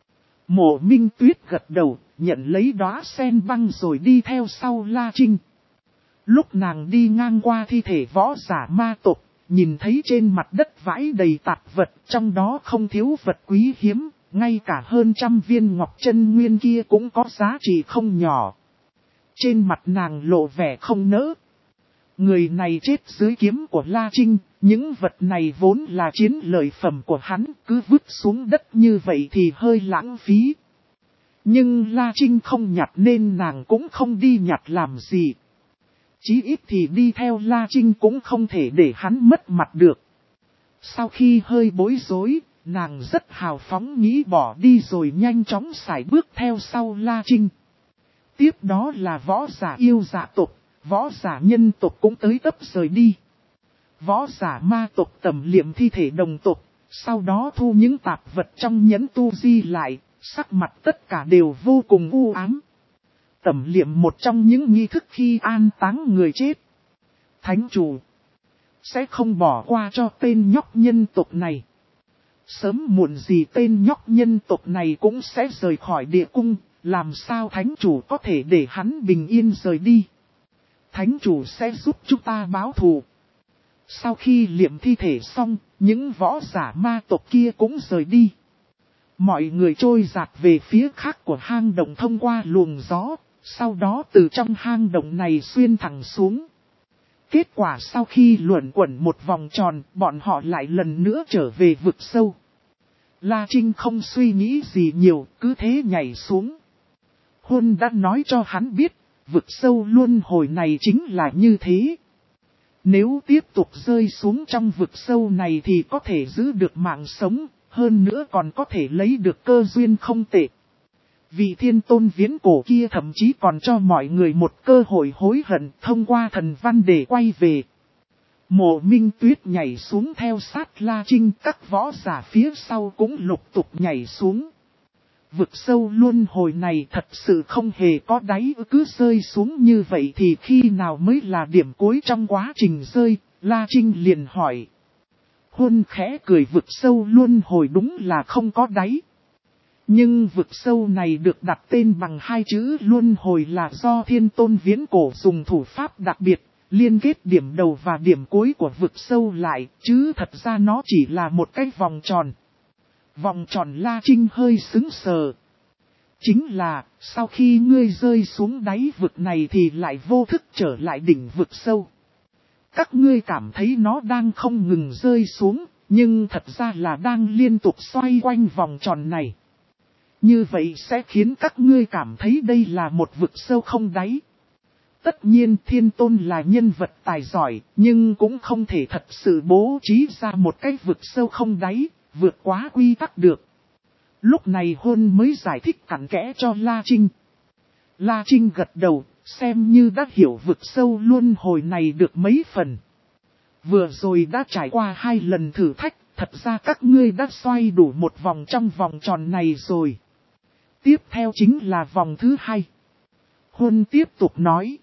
Mộ Minh Tuyết gật đầu, nhận lấy đóa sen băng rồi đi theo sau La Trinh. Lúc nàng đi ngang qua thi thể võ giả ma tộc, nhìn thấy trên mặt đất vãi đầy tạp vật, trong đó không thiếu vật quý hiếm, ngay cả hơn trăm viên ngọc chân nguyên kia cũng có giá trị không nhỏ. Trên mặt nàng lộ vẻ không nỡ. Người này chết dưới kiếm của La Trinh, Những vật này vốn là chiến lợi phẩm của hắn, cứ vứt xuống đất như vậy thì hơi lãng phí. Nhưng La Trinh không nhặt nên nàng cũng không đi nhặt làm gì. Chí ít thì đi theo La Trinh cũng không thể để hắn mất mặt được. Sau khi hơi bối rối, nàng rất hào phóng nghĩ bỏ đi rồi nhanh chóng sải bước theo sau La Trinh. Tiếp đó là võ giả yêu dạ tộc, võ giả nhân tộc cũng tới tấp rời đi. Võ giả ma tộc tẩm liệm thi thể đồng tộc, sau đó thu những tạp vật trong nhẫn tu di lại, sắc mặt tất cả đều vô cùng u ám. Tẩm liệm một trong những nghi thức khi an táng người chết. Thánh chủ sẽ không bỏ qua cho tên nhóc nhân tộc này. Sớm muộn gì tên nhóc nhân tộc này cũng sẽ rời khỏi địa cung, làm sao thánh chủ có thể để hắn bình yên rời đi. Thánh chủ sẽ giúp chúng ta báo thù. Sau khi liệm thi thể xong, những võ giả ma tộc kia cũng rời đi. Mọi người trôi dạt về phía khác của hang động thông qua luồng gió, sau đó từ trong hang động này xuyên thẳng xuống. Kết quả sau khi luẩn quẩn một vòng tròn, bọn họ lại lần nữa trở về vực sâu. La Trinh không suy nghĩ gì nhiều, cứ thế nhảy xuống. Huân đã nói cho hắn biết, vực sâu luân hồi này chính là như thế. Nếu tiếp tục rơi xuống trong vực sâu này thì có thể giữ được mạng sống, hơn nữa còn có thể lấy được cơ duyên không tệ. Vị thiên tôn viễn cổ kia thậm chí còn cho mọi người một cơ hội hối hận thông qua thần văn để quay về. Mộ Minh Tuyết nhảy xuống theo sát La Trinh, các võ giả phía sau cũng lục tục nhảy xuống. Vực sâu luân hồi này thật sự không hề có đáy, cứ rơi xuống như vậy thì khi nào mới là điểm cuối trong quá trình rơi, La Trinh liền hỏi. Huân khẽ cười, vực sâu luân hồi đúng là không có đáy. Nhưng vực sâu này được đặt tên bằng hai chữ luân hồi là do thiên tôn viễn cổ dùng thủ pháp đặc biệt, liên kết điểm đầu và điểm cuối của vực sâu lại, chứ thật ra nó chỉ là một cái vòng tròn. Vòng tròn. La Trinh hơi sững sờ. Chính là, sau khi ngươi rơi xuống đáy vực này thì lại vô thức trở lại đỉnh vực sâu. Các ngươi cảm thấy nó đang không ngừng rơi xuống, nhưng thật ra là đang liên tục xoay quanh vòng tròn này. Như vậy sẽ khiến các ngươi cảm thấy đây là một vực sâu không đáy. Tất nhiên thiên tôn là nhân vật tài giỏi, nhưng cũng không thể thật sự bố trí ra một cái vực sâu không đáy, vượt quá quy tắc được. Lúc này Huân mới giải thích cặn kẽ cho La Trinh. La Trinh gật đầu, xem như đã hiểu vực sâu luân hồi này được mấy phần. Vừa rồi đã trải qua hai lần thử thách, thật ra các ngươi đã xoay đủ một vòng trong vòng tròn này rồi. Tiếp theo chính là vòng thứ hai. Huân tiếp tục nói.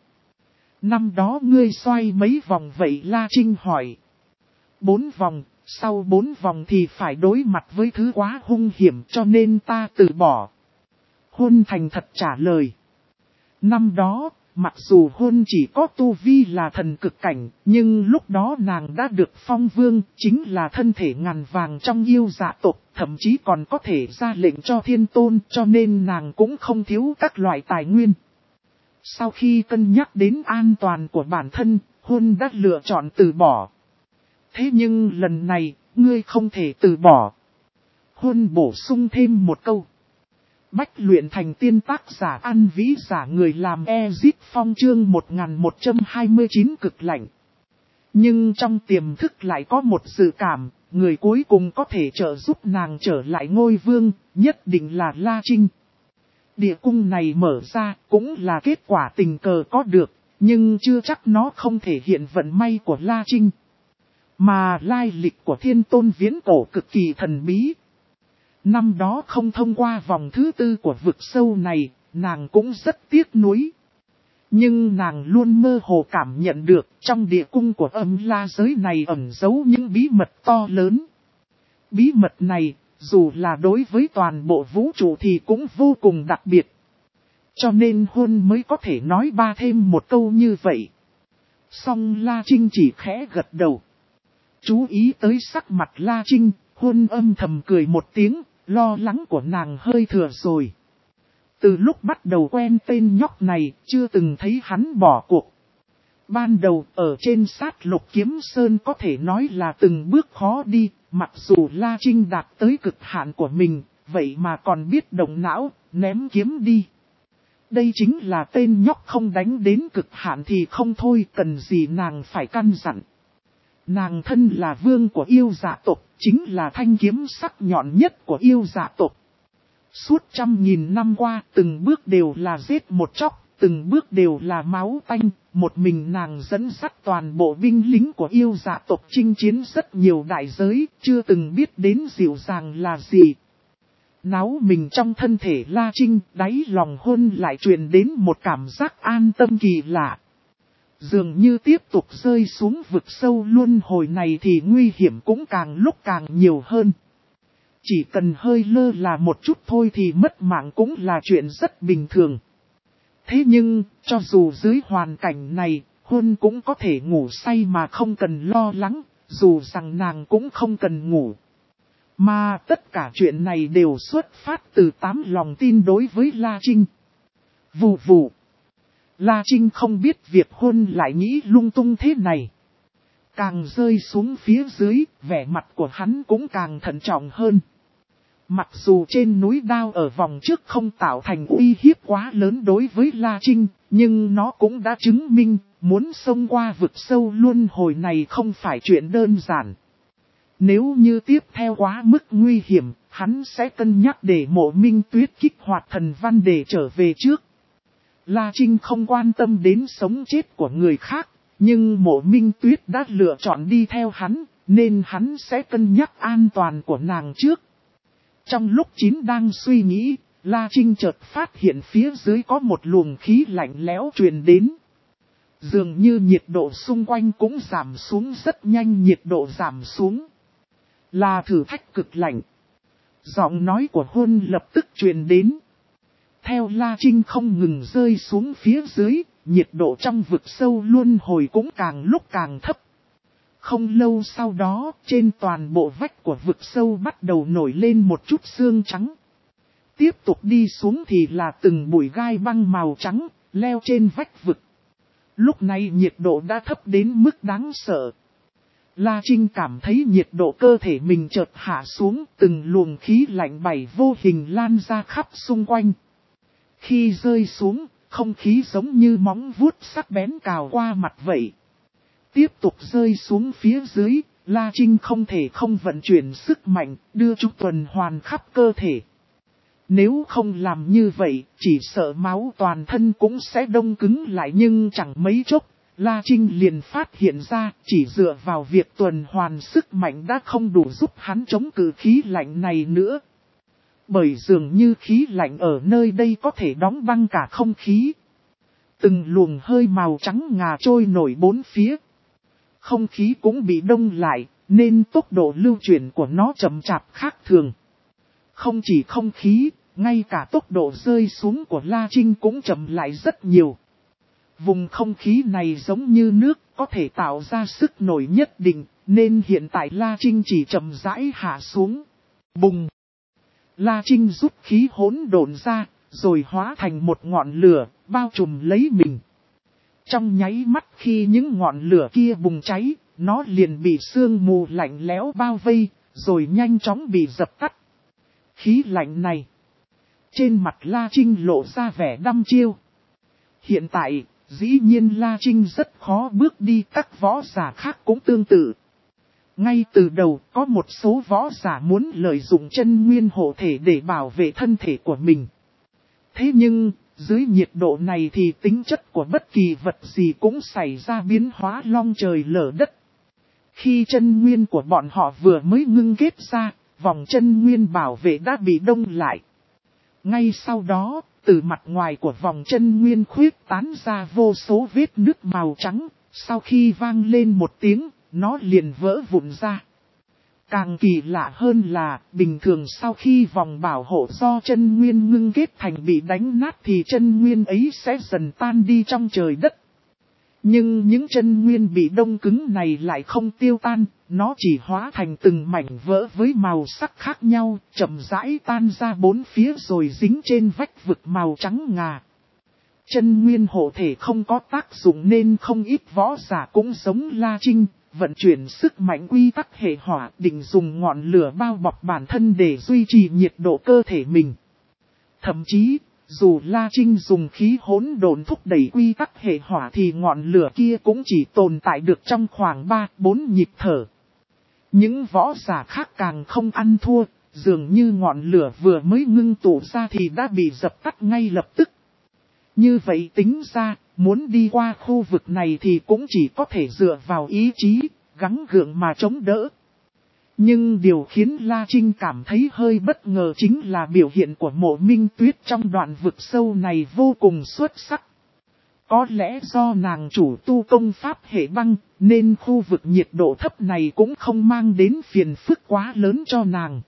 Năm đó ngươi xoay mấy vòng vậy? La Trinh hỏi. Bốn vòng, sau bốn vòng thì phải đối mặt với thứ quá hung hiểm cho nên ta từ bỏ. Huân thành thật trả lời. Năm đó, mặc dù Huân chỉ có tu vi là thần cực cảnh, nhưng lúc đó nàng đã được phong vương, chính là thân thể ngàn vàng trong yêu dạ tộc, thậm chí còn có thể ra lệnh cho thiên tôn, cho nên nàng cũng không thiếu các loại tài nguyên. Sau khi cân nhắc đến an toàn của bản thân, Huân đã lựa chọn từ bỏ. Thế nhưng lần này, ngươi không thể từ bỏ. Huân bổ sung thêm một câu. Bách luyện thành tiên, tác giả An Vĩ, giả người làm Ezit Phong, chương một nghìn một trăm hai mươi chín cực lạnh. Nhưng trong tiềm thức lại có một dự cảm, người cuối cùng có thể trợ giúp nàng trở lại ngôi vương, nhất định là La Trinh. Địa cung này mở ra cũng là kết quả tình cờ có được, nhưng chưa chắc nó không thể hiện vận may của La Trinh. Mà lai lịch của thiên tôn viễn cổ cực kỳ thần bí. Năm đó không thông qua vòng thứ tư của vực sâu này, nàng cũng rất tiếc nuối. Nhưng nàng luôn mơ hồ cảm nhận được trong địa cung của âm la giới này ẩn giấu những bí mật to lớn. Bí mật này, dù là đối với toàn bộ vũ trụ thì cũng vô cùng đặc biệt. Cho nên Huân mới có thể nói ba thêm một câu như vậy. Song La Trinh chỉ khẽ gật đầu. Chú ý tới sắc mặt La Trinh, Huân âm thầm cười một tiếng, lo lắng của nàng hơi thừa rồi. Từ lúc bắt đầu quen tên nhóc này, chưa từng thấy hắn bỏ cuộc. ban đầu ở trên sát lục kiếm sơn có thể nói là từng bước khó đi, mặc dù La Trinh đạt tới cực hạn của mình, vậy mà còn biết động não, ném kiếm đi. Đây chính là tên nhóc không đánh đến cực hạn thì không thôi, cần gì nàng phải căn dặn. Nàng thân là vương của yêu dạ tộc, chính là thanh kiếm sắc nhọn nhất của yêu dạ tộc. Suốt trăm nghìn năm qua, từng bước đều là giết một chóc, từng bước đều là máu tanh. Một mình nàng dẫn dắt toàn bộ binh lính của yêu dạ tộc chinh chiến rất nhiều đại giới, chưa từng biết đến dịu dàng là gì. Náo mình trong thân thể La Trinh, đáy lòng hôn lại truyền đến một cảm giác an tâm kỳ lạ. Dường như tiếp tục rơi xuống vực sâu luân hồi này thì nguy hiểm cũng càng lúc càng nhiều hơn. Chỉ cần hơi lơ là một chút thôi thì mất mạng cũng là chuyện rất bình thường. Thế nhưng, cho dù dưới hoàn cảnh này, Huân cũng có thể ngủ say mà không cần lo lắng, dù rằng nàng cũng không cần ngủ. Mà tất cả chuyện này đều xuất phát từ tám lòng tin đối với La Trinh. Vù vù. La Trinh không biết việc Huân lại nghĩ lung tung thế này. Càng rơi xuống phía dưới, vẻ mặt của hắn cũng càng thận trọng hơn. Mặc dù trên núi đao ở vòng trước không tạo thành uy hiếp quá lớn đối với La Trinh, nhưng nó cũng đã chứng minh, muốn xông qua vực sâu luân hồi này không phải chuyện đơn giản. Nếu như tiếp theo quá mức nguy hiểm, hắn sẽ cân nhắc để Mộ Minh Tuyết kích hoạt thần văn để trở về trước. La Trinh không quan tâm đến sống chết của người khác, nhưng Mộ Minh Tuyết đã lựa chọn đi theo hắn, nên hắn sẽ cân nhắc an toàn của nàng trước. Trong lúc Chín đang suy nghĩ, La Trinh chợt phát hiện phía dưới có một luồng khí lạnh lẽo truyền đến. Dường như nhiệt độ xung quanh cũng giảm xuống rất nhanh, nhiệt độ giảm xuống. Là thử thách cực lạnh. Giọng nói của Huân lập tức truyền đến. Theo La Trinh không ngừng rơi xuống phía dưới, nhiệt độ trong vực sâu luân hồi cũng càng lúc càng thấp. Không lâu sau đó, trên toàn bộ vách của vực sâu bắt đầu nổi lên một chút xương trắng. Tiếp tục đi xuống thì là từng bụi gai băng màu trắng, leo trên vách vực. Lúc này nhiệt độ đã thấp đến mức đáng sợ. La Trinh cảm thấy nhiệt độ cơ thể mình chợt hạ xuống, từng luồng khí lạnh bảy vô hình lan ra khắp xung quanh. Khi rơi xuống, không khí giống như móng vuốt sắc bén cào qua mặt vậy. Tiếp tục rơi xuống phía dưới, La Trinh không thể không vận chuyển sức mạnh, đưa chúng tuần hoàn khắp cơ thể. Nếu không làm như vậy, chỉ sợ máu toàn thân cũng sẽ đông cứng lại, nhưng chẳng mấy chốc, La Trinh liền phát hiện ra, chỉ dựa vào việc tuần hoàn sức mạnh đã không đủ giúp hắn chống cự khí lạnh này nữa. Bởi dường như khí lạnh ở nơi đây có thể đóng băng cả không khí. Từng luồng hơi màu trắng ngà trôi nổi bốn phía. Không khí cũng bị đông lại, nên tốc độ lưu chuyển của nó chậm chạp khác thường. Không chỉ không khí, ngay cả tốc độ rơi xuống của La Trinh cũng chậm lại rất nhiều. Vùng không khí này giống như nước, có thể tạo ra sức nổi nhất định, nên hiện tại La Trinh chỉ chậm rãi hạ xuống. Bùng! La Trinh rút khí hỗn độn ra, rồi hóa thành một ngọn lửa, bao trùm lấy mình. Trong nháy mắt khi những ngọn lửa kia bùng cháy, nó liền bị sương mù lạnh lẽo bao vây, rồi nhanh chóng bị dập tắt. Khí lạnh này. Trên mặt La Trinh lộ ra vẻ đăm chiêu. Hiện tại, dĩ nhiên La Trinh rất khó bước đi, các võ giả khác cũng tương tự. Ngay từ đầu có một số võ giả muốn lợi dụng chân nguyên hộ thể để bảo vệ thân thể của mình. Thế nhưng, dưới nhiệt độ này thì tính chất của bất kỳ vật gì cũng xảy ra biến hóa long trời lở đất. Khi chân nguyên của bọn họ vừa mới ngưng kết ra, vòng chân nguyên bảo vệ đã bị đông lại. Ngay sau đó, từ mặt ngoài của vòng chân nguyên khuyết tán ra vô số vết nứt màu trắng, sau khi vang lên một tiếng, nó liền vỡ vụn ra. Càng kỳ lạ hơn là, bình thường sau khi vòng bảo hộ do chân nguyên ngưng kết thành bị đánh nát thì chân nguyên ấy sẽ dần tan đi trong trời đất. Nhưng những chân nguyên bị đông cứng này lại không tiêu tan, nó chỉ hóa thành từng mảnh vỡ với màu sắc khác nhau, chậm rãi tan ra bốn phía rồi dính trên vách vực màu trắng ngà. Chân nguyên hộ thể không có tác dụng nên không ít võ giả cũng giống La Trinh, vận chuyển sức mạnh quy tắc hệ hỏa, định dùng ngọn lửa bao bọc bản thân để duy trì nhiệt độ cơ thể mình. Thậm chí, dù La Trinh dùng khí hỗn độn thúc đẩy quy tắc hệ hỏa thì ngọn lửa kia cũng chỉ tồn tại được trong khoảng ba bốn nhịp thở. Những võ giả khác càng không ăn thua, dường như ngọn lửa vừa mới ngưng tụ ra thì đã bị dập tắt ngay lập tức. Như vậy tính ra, muốn đi qua khu vực này thì cũng chỉ có thể dựa vào ý chí, gắng gượng mà chống đỡ. Nhưng điều khiến La Trinh cảm thấy hơi bất ngờ chính là biểu hiện của Mộ Minh Tuyết trong đoạn vực sâu này vô cùng xuất sắc. Có lẽ do nàng chủ tu công pháp hệ băng, nên khu vực nhiệt độ thấp này cũng không mang đến phiền phức quá lớn cho nàng.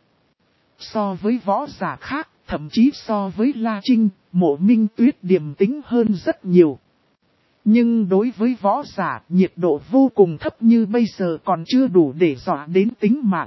So với võ giả khác, thậm chí so với La Trinh, Mộ Minh Tuyết điềm tĩnh hơn rất nhiều. Nhưng đối với võ giả, nhiệt độ vô cùng thấp như bây giờ còn chưa đủ để dọa đến tính mạng.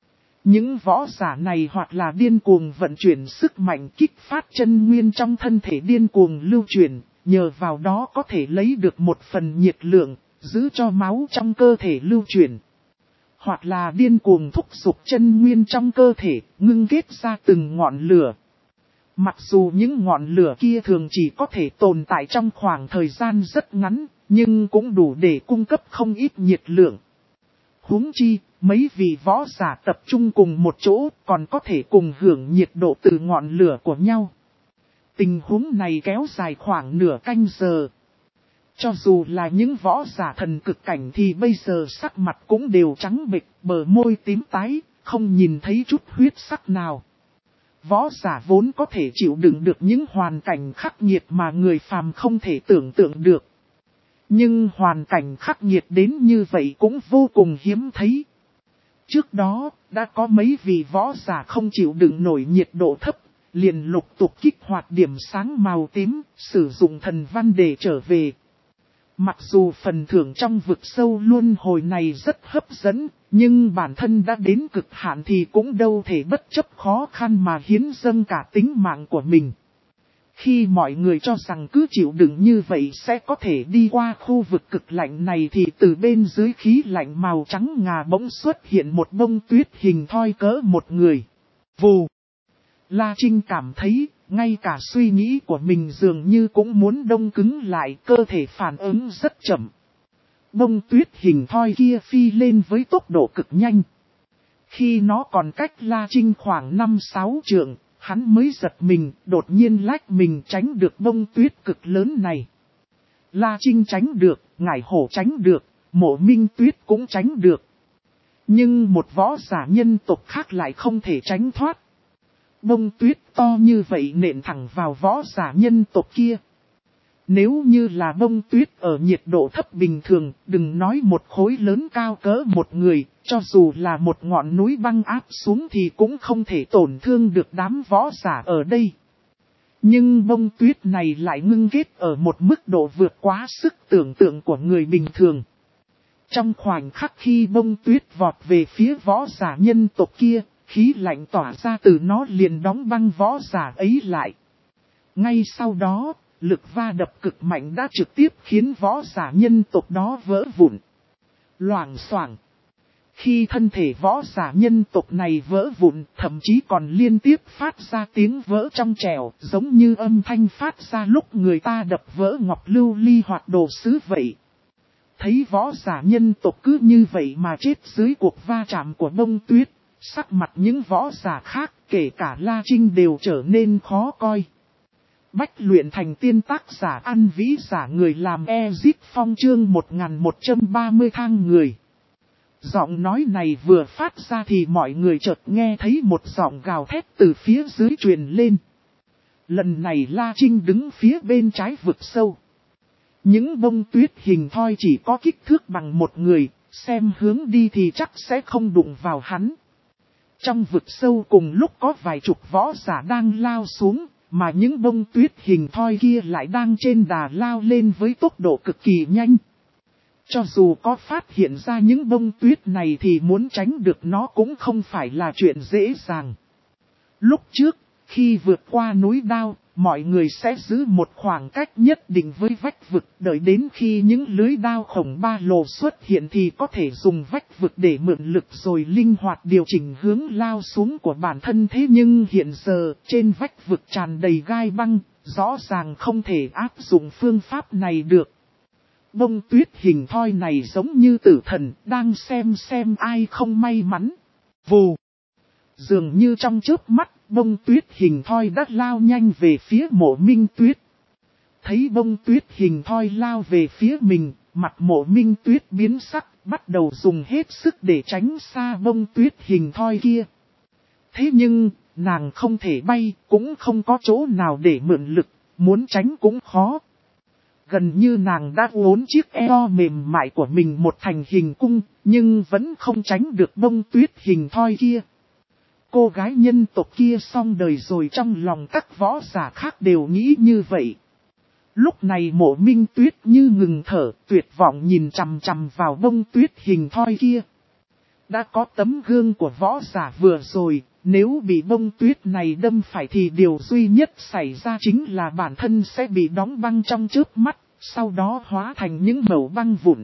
Những võ giả này hoặc là điên cuồng vận chuyển sức mạnh kích phát chân nguyên trong thân thể điên cuồng lưu chuyển, nhờ vào đó có thể lấy được một phần nhiệt lượng, giữ cho máu trong cơ thể lưu chuyển. Hoặc là điên cuồng thúc giục chân nguyên trong cơ thể, ngưng kết ra từng ngọn lửa. Mặc dù những ngọn lửa kia thường chỉ có thể tồn tại trong khoảng thời gian rất ngắn, nhưng cũng đủ để cung cấp không ít nhiệt lượng. Huống chi, mấy vị võ giả tập trung cùng một chỗ còn có thể cùng hưởng nhiệt độ từ ngọn lửa của nhau. Tình huống này kéo dài khoảng nửa canh giờ. Cho dù là những võ giả thần cực cảnh thì bây giờ sắc mặt cũng đều trắng bệch, bờ môi tím tái, không nhìn thấy chút huyết sắc nào. Võ giả vốn có thể chịu đựng được những hoàn cảnh khắc nghiệt mà người phàm không thể tưởng tượng được. Nhưng hoàn cảnh khắc nghiệt đến như vậy cũng vô cùng hiếm thấy. Trước đó, đã có mấy vị võ giả không chịu đựng nổi nhiệt độ thấp, liền lục tục kích hoạt điểm sáng màu tím, sử dụng thần văn để trở về. Mặc dù phần thưởng trong vực sâu luân hồi này rất hấp dẫn, nhưng bản thân đã đến cực hạn thì cũng đâu thể bất chấp khó khăn mà hiến dâng cả tính mạng của mình. Khi mọi người cho rằng cứ chịu đựng như vậy sẽ có thể đi qua khu vực cực lạnh này thì từ bên dưới khí lạnh màu trắng ngà bỗng xuất hiện một bông tuyết hình thoi cỡ một người. Vù! La Trinh cảm thấy, ngay cả suy nghĩ của mình dường như cũng muốn đông cứng lại, cơ thể phản ứng rất chậm. Bông tuyết hình thoi kia phi lên với tốc độ cực nhanh. Khi nó còn cách La Trinh khoảng năm sáu trượng, hắn mới giật mình, đột nhiên lách mình tránh được bông tuyết cực lớn này. La Trinh tránh được, Ngải Hổ tránh được, Mộ Minh Tuyết cũng tránh được. Nhưng một võ giả nhân tộc khác lại không thể tránh thoát. Bông tuyết to như vậy nện thẳng vào võ giả nhân tộc kia. Nếu như là bông tuyết ở nhiệt độ thấp bình thường, đừng nói một khối lớn cao cỡ một người, cho dù là một ngọn núi băng áp xuống thì cũng không thể tổn thương được đám võ giả ở đây. Nhưng bông tuyết này lại ngưng kết ở một mức độ vượt quá sức tưởng tượng của người bình thường. Trong khoảnh khắc khi bông tuyết vọt về phía võ giả nhân tộc kia, khí lạnh tỏa ra từ nó liền đóng băng võ giả ấy lại. Ngay sau đó, lực va đập cực mạnh đã trực tiếp khiến võ giả nhân tộc đó vỡ vụn. Loảng xoảng. Khi thân thể võ giả nhân tộc này vỡ vụn, thậm chí còn liên tiếp phát ra tiếng vỡ trong trẻo, giống như âm thanh phát ra lúc người ta đập vỡ ngọc lưu ly hoặc đồ sứ vậy. Thấy võ giả nhân tộc cứ như vậy mà chết dưới cuộc va chạm của bông tuyết, sắc mặt những võ giả khác, kể cả La Trinh đều trở nên khó coi. Bách luyện thành tiên tác giả ăn vĩ giả người làm Ezip Phong chương một nghìn một trăm ba mươi thang người. Giọng nói này vừa phát ra thì mọi người chợt nghe thấy một giọng gào thét từ phía dưới truyền lên. Lần này La Trinh đứng phía bên trái vực sâu. Những bông tuyết hình thoi chỉ có kích thước bằng một người, xem hướng đi thì chắc sẽ không đụng vào hắn. Trong vực sâu cùng lúc có vài chục võ giả đang lao xuống, mà những bông tuyết hình thoi kia lại đang trên đà lao lên với tốc độ cực kỳ nhanh. Cho dù có phát hiện ra những bông tuyết này thì muốn tránh được nó cũng không phải là chuyện dễ dàng. Lúc trước, khi vượt qua núi Đao, mọi người sẽ giữ một khoảng cách nhất định với vách vực, đợi đến khi những lưới đao khổng ba lô xuất hiện thì có thể dùng vách vực để mượn lực rồi linh hoạt điều chỉnh hướng lao xuống của bản thân. Thế nhưng hiện giờ, trên vách vực tràn đầy gai băng, rõ ràng không thể áp dụng phương pháp này được. Bông tuyết hình thoi này giống như tử thần, đang xem xem ai không may mắn. Vù! Dường như trong chớp mắt, bông tuyết hình thoi đã lao nhanh về phía Mộ Minh Tuyết. Thấy bông tuyết hình thoi lao về phía mình, mặt Mộ Minh Tuyết biến sắc, bắt đầu dùng hết sức để tránh xa bông tuyết hình thoi kia. Thế nhưng, nàng không thể bay, cũng không có chỗ nào để mượn lực, muốn tránh cũng khó. Gần như nàng đã uốn chiếc eo mềm mại của mình một thành hình cung, nhưng vẫn không tránh được bông tuyết hình thoi kia. Cô gái nhân tộc kia xong đời rồi, trong lòng các võ giả khác đều nghĩ như vậy. Lúc này Mộ Minh Tuyết như ngừng thở, tuyệt vọng nhìn chằm chằm vào bông tuyết hình thoi kia. Đã có tấm gương của võ giả vừa rồi, nếu bị bông tuyết này đâm phải thì điều duy nhất xảy ra chính là bản thân sẽ bị đóng băng trong chớp mắt, sau đó hóa thành những mẩu băng vụn.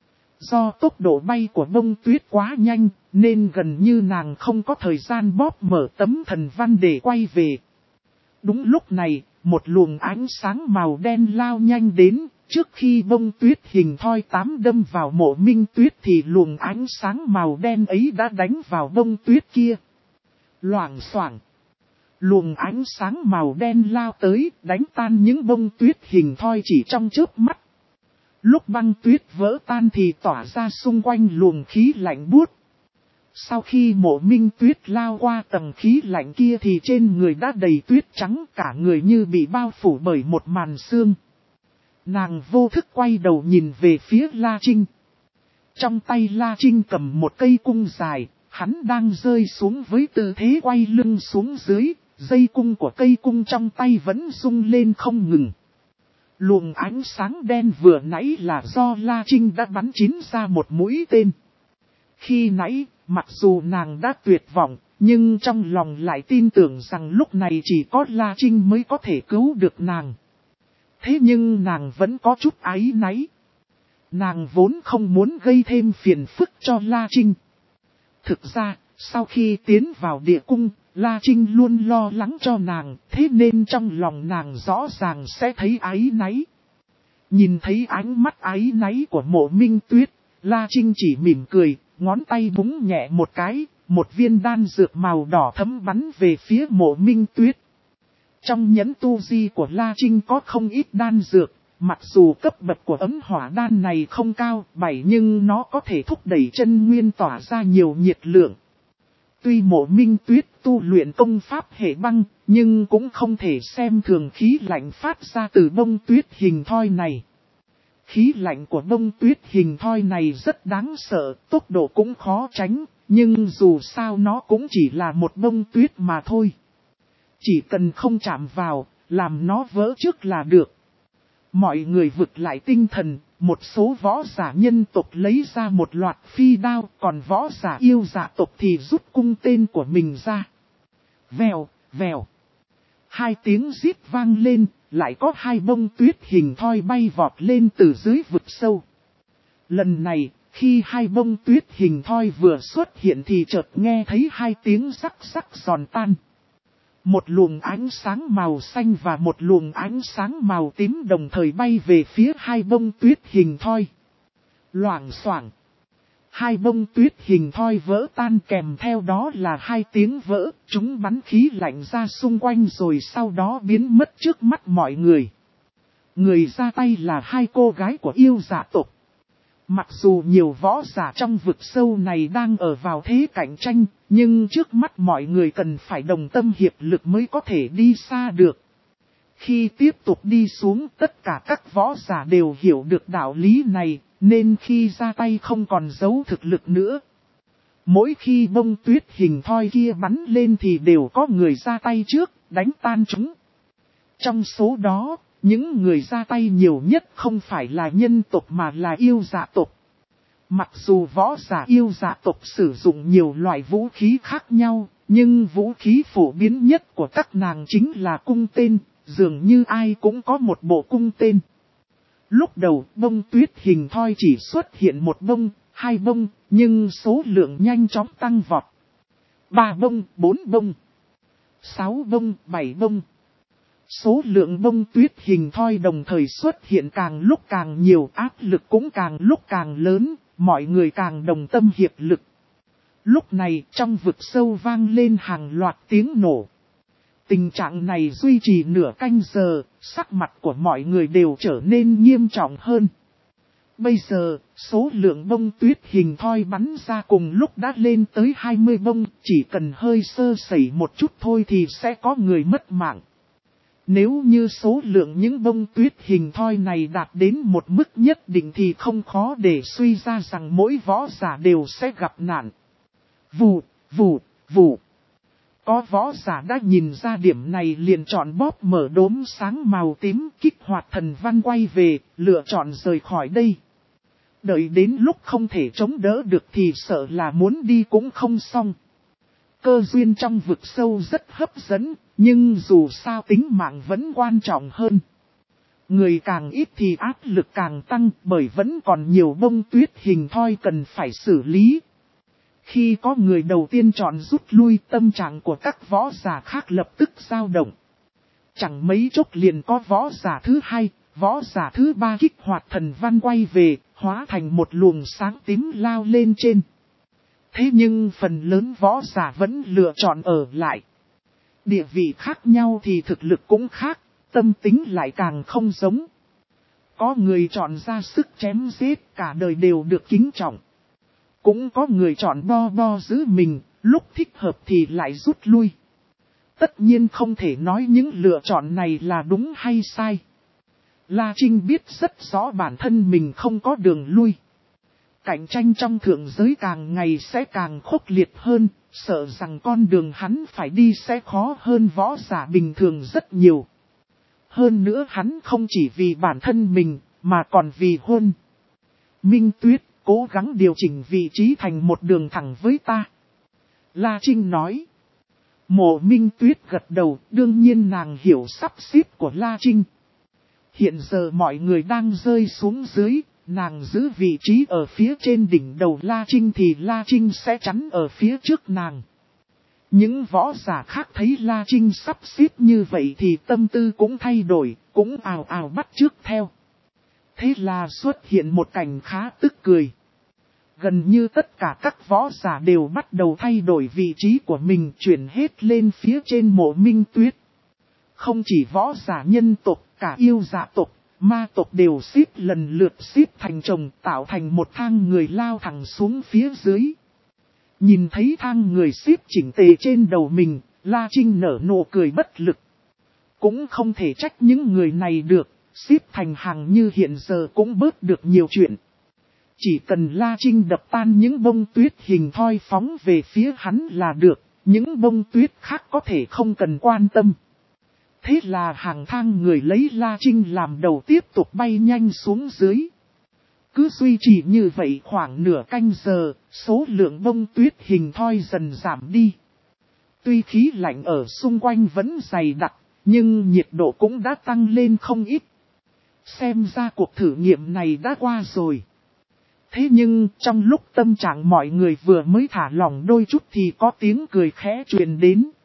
Do tốc độ bay của bông tuyết quá nhanh, nên gần như nàng không có thời gian bóp mở tấm thần văn để quay về. Đúng lúc này, một luồng ánh sáng màu đen lao nhanh đến, trước khi bông tuyết hình thoi tám đâm vào Mộ Minh Tuyết thì luồng ánh sáng màu đen ấy đã đánh vào bông tuyết kia. Loảng xoảng. Luồng ánh sáng màu đen lao tới, đánh tan những bông tuyết hình thoi chỉ trong chớp mắt. Lúc băng tuyết vỡ tan thì tỏa ra xung quanh luồng khí lạnh buốt. Sau khi Mộ Minh Tuyết lao qua tầng khí lạnh kia thì trên người đã đầy tuyết trắng, cả người như bị bao phủ bởi một màn sương. Nàng vô thức quay đầu nhìn về phía La Trinh. Trong tay La Trinh cầm một cây cung dài, hắn đang rơi xuống với tư thế quay lưng xuống dưới, dây cung của cây cung trong tay vẫn rung lên không ngừng. Luồng ánh sáng đen vừa nãy là do La Trinh đã bắn chín ra một mũi tên. Khi nãy, mặc dù nàng đã tuyệt vọng, nhưng trong lòng lại tin tưởng rằng lúc này chỉ có La Trinh mới có thể cứu được nàng. Thế nhưng nàng vẫn có chút áy náy. Nàng vốn không muốn gây thêm phiền phức cho La Trinh. Thực ra, sau khi tiến vào địa cung, La Trinh luôn lo lắng cho nàng, thế nên trong lòng nàng rõ ràng sẽ thấy áy náy. Nhìn thấy ánh mắt áy náy của Mộ Minh Tuyết, La Trinh chỉ mỉm cười, ngón tay búng nhẹ một cái, một viên đan dược màu đỏ thấm bắn về phía Mộ Minh Tuyết. Trong nhẫn tu di của La Trinh có không ít đan dược, mặc dù cấp bậc của ấm hỏa đan này không cao, bảy nhưng nó có thể thúc đẩy chân nguyên tỏa ra nhiều nhiệt lượng. Tuy Mộ Minh Tuyết tu luyện công pháp hệ băng, nhưng cũng không thể xem thường khí lạnh phát ra từ bông tuyết hình thoi này. Khí lạnh của bông tuyết hình thoi này rất đáng sợ, tốc độ cũng khó tránh, nhưng dù sao nó cũng chỉ là một bông tuyết mà thôi. Chỉ cần không chạm vào, làm nó vỡ trước là được. Mọi người vực lại tinh thần, một số võ giả nhân tộc lấy ra một loạt phi đao, còn võ giả yêu dạ tộc thì rút cung tên của mình ra. Vèo, vèo. Hai tiếng rít vang lên, lại có hai bông tuyết hình thoi bay vọt lên từ dưới vực sâu. Lần này, khi hai bông tuyết hình thoi vừa xuất hiện thì chợt nghe thấy hai tiếng rắc rắc giòn tan. Một luồng ánh sáng màu xanh và một luồng ánh sáng màu tím đồng thời bay về phía hai bông tuyết hình thoi. Loảng xoảng. Hai bông tuyết hình thoi vỡ tan, kèm theo đó là hai tiếng vỡ, chúng bắn khí lạnh ra xung quanh rồi sau đó biến mất trước mắt mọi người. Người ra tay là hai cô gái của yêu dạ tộc. Mặc dù nhiều võ giả trong vực sâu này đang ở vào thế cạnh tranh, nhưng trước mắt mọi người cần phải đồng tâm hiệp lực mới có thể đi xa được. Khi tiếp tục đi xuống, tất cả các võ giả đều hiểu được đạo lý này, nên khi ra tay không còn giấu thực lực nữa. Mỗi khi bông tuyết hình thoi kia bắn lên thì đều có người ra tay trước, đánh tan chúng. Trong số đó, những người ra tay nhiều nhất không phải là nhân tộc mà là yêu dạ tộc. Mặc dù võ giả yêu dạ tộc sử dụng nhiều loại vũ khí khác nhau, nhưng vũ khí phổ biến nhất của các nàng chính là cung tên, dường như ai cũng có một bộ cung tên. Lúc đầu bông tuyết hình thoi chỉ xuất hiện một bông, hai bông, nhưng số lượng nhanh chóng tăng vọt. Ba bông, bốn bông, sáu bông, bảy bông. Số lượng bông tuyết hình thoi đồng thời xuất hiện càng lúc càng nhiều, áp lực cũng càng lúc càng lớn, mọi người càng đồng tâm hiệp lực. Lúc này trong vực sâu vang lên hàng loạt tiếng nổ. Tình trạng này duy trì nửa canh giờ, sắc mặt của mọi người đều trở nên nghiêm trọng hơn. Bây giờ, số lượng bông tuyết hình thoi bắn ra cùng lúc đã lên tới hai mươi bông, chỉ cần hơi sơ sẩy một chút thôi thì sẽ có người mất mạng. Nếu như số lượng những bông tuyết hình thoi này đạt đến một mức nhất định thì không khó để suy ra rằng mỗi võ giả đều sẽ gặp nạn. Vù, vù, vù. Có võ giả đã nhìn ra điểm này liền chọn bóp mở đốm sáng màu tím, kích hoạt thần văn quay về, lựa chọn rời khỏi đây. Đợi đến lúc không thể chống đỡ được thì sợ là muốn đi cũng không xong. Cơ duyên trong vực sâu rất hấp dẫn, nhưng dù sao tính mạng vẫn quan trọng hơn. Người càng ít thì áp lực càng tăng, bởi vẫn còn nhiều bông tuyết hình thoi cần phải xử lý. Khi có người đầu tiên chọn rút lui, tâm trạng của các võ giả khác lập tức dao động. Chẳng mấy chốc liền có võ giả thứ hai, võ giả thứ ba kích hoạt thần văn quay về, hóa thành một luồng sáng tím lao lên trên. Thế nhưng phần lớn võ giả vẫn lựa chọn ở lại. Địa vị khác nhau thì thực lực cũng khác, tâm tính lại càng không giống. Có người chọn ra sức chém giết, cả đời đều được kính trọng. Cũng có người chọn bo bo giữ mình, lúc thích hợp thì lại rút lui. Tất nhiên không thể nói những lựa chọn này là đúng hay sai. La Trinh biết rất rõ bản thân mình không có đường lui. Cạnh tranh trong thượng giới càng ngày sẽ càng khốc liệt hơn, sợ rằng con đường hắn phải đi sẽ khó hơn võ giả bình thường rất nhiều. Hơn nữa hắn không chỉ vì bản thân mình, mà còn vì Huân Minh Tuyết, cố gắng điều chỉnh vị trí thành một đường thẳng với ta. La Trinh nói. Mộ Minh Tuyết gật đầu, đương nhiên nàng hiểu sắp xếp của La Trinh. Hiện giờ mọi người đang rơi xuống dưới, nàng giữ vị trí ở phía trên đỉnh đầu La Trinh thì La Trinh sẽ chắn ở phía trước nàng. Những võ giả khác thấy La Trinh sắp xếp như vậy thì tâm tư cũng thay đổi, cũng ào ào bắt chước theo. Thế là xuất hiện một cảnh khá tức cười. Gần như tất cả các võ giả đều bắt đầu thay đổi vị trí của mình, chuyển hết lên phía trên Mộ Minh Tuyết. Không chỉ võ giả nhân tộc, cả yêu dạ tộc, ma tộc đều xếp lần lượt xếp thành chồng, tạo thành một thang người lao thẳng xuống phía dưới. Nhìn thấy thang người xếp chỉnh tề trên đầu mình, La Trinh nở nụ cười bất lực. Cũng không thể trách những người này được, xếp thành hàng như hiện giờ cũng bớt được nhiều chuyện. Chỉ cần La Trinh đập tan những bông tuyết hình thoi phóng về phía hắn là được, những bông tuyết khác có thể không cần quan tâm. Thế là hàng thang người lấy La Trinh làm đầu tiếp tục bay nhanh xuống dưới. Cứ duy trì như vậy khoảng nửa canh giờ, số lượng bông tuyết hình thoi dần giảm đi. Tuy khí lạnh ở xung quanh vẫn dày đặc, nhưng nhiệt độ cũng đã tăng lên không ít. Xem ra cuộc thử nghiệm này đã qua rồi. Thế nhưng trong lúc tâm trạng mọi người vừa mới thả lỏng đôi chút thì có tiếng cười khẽ truyền đến.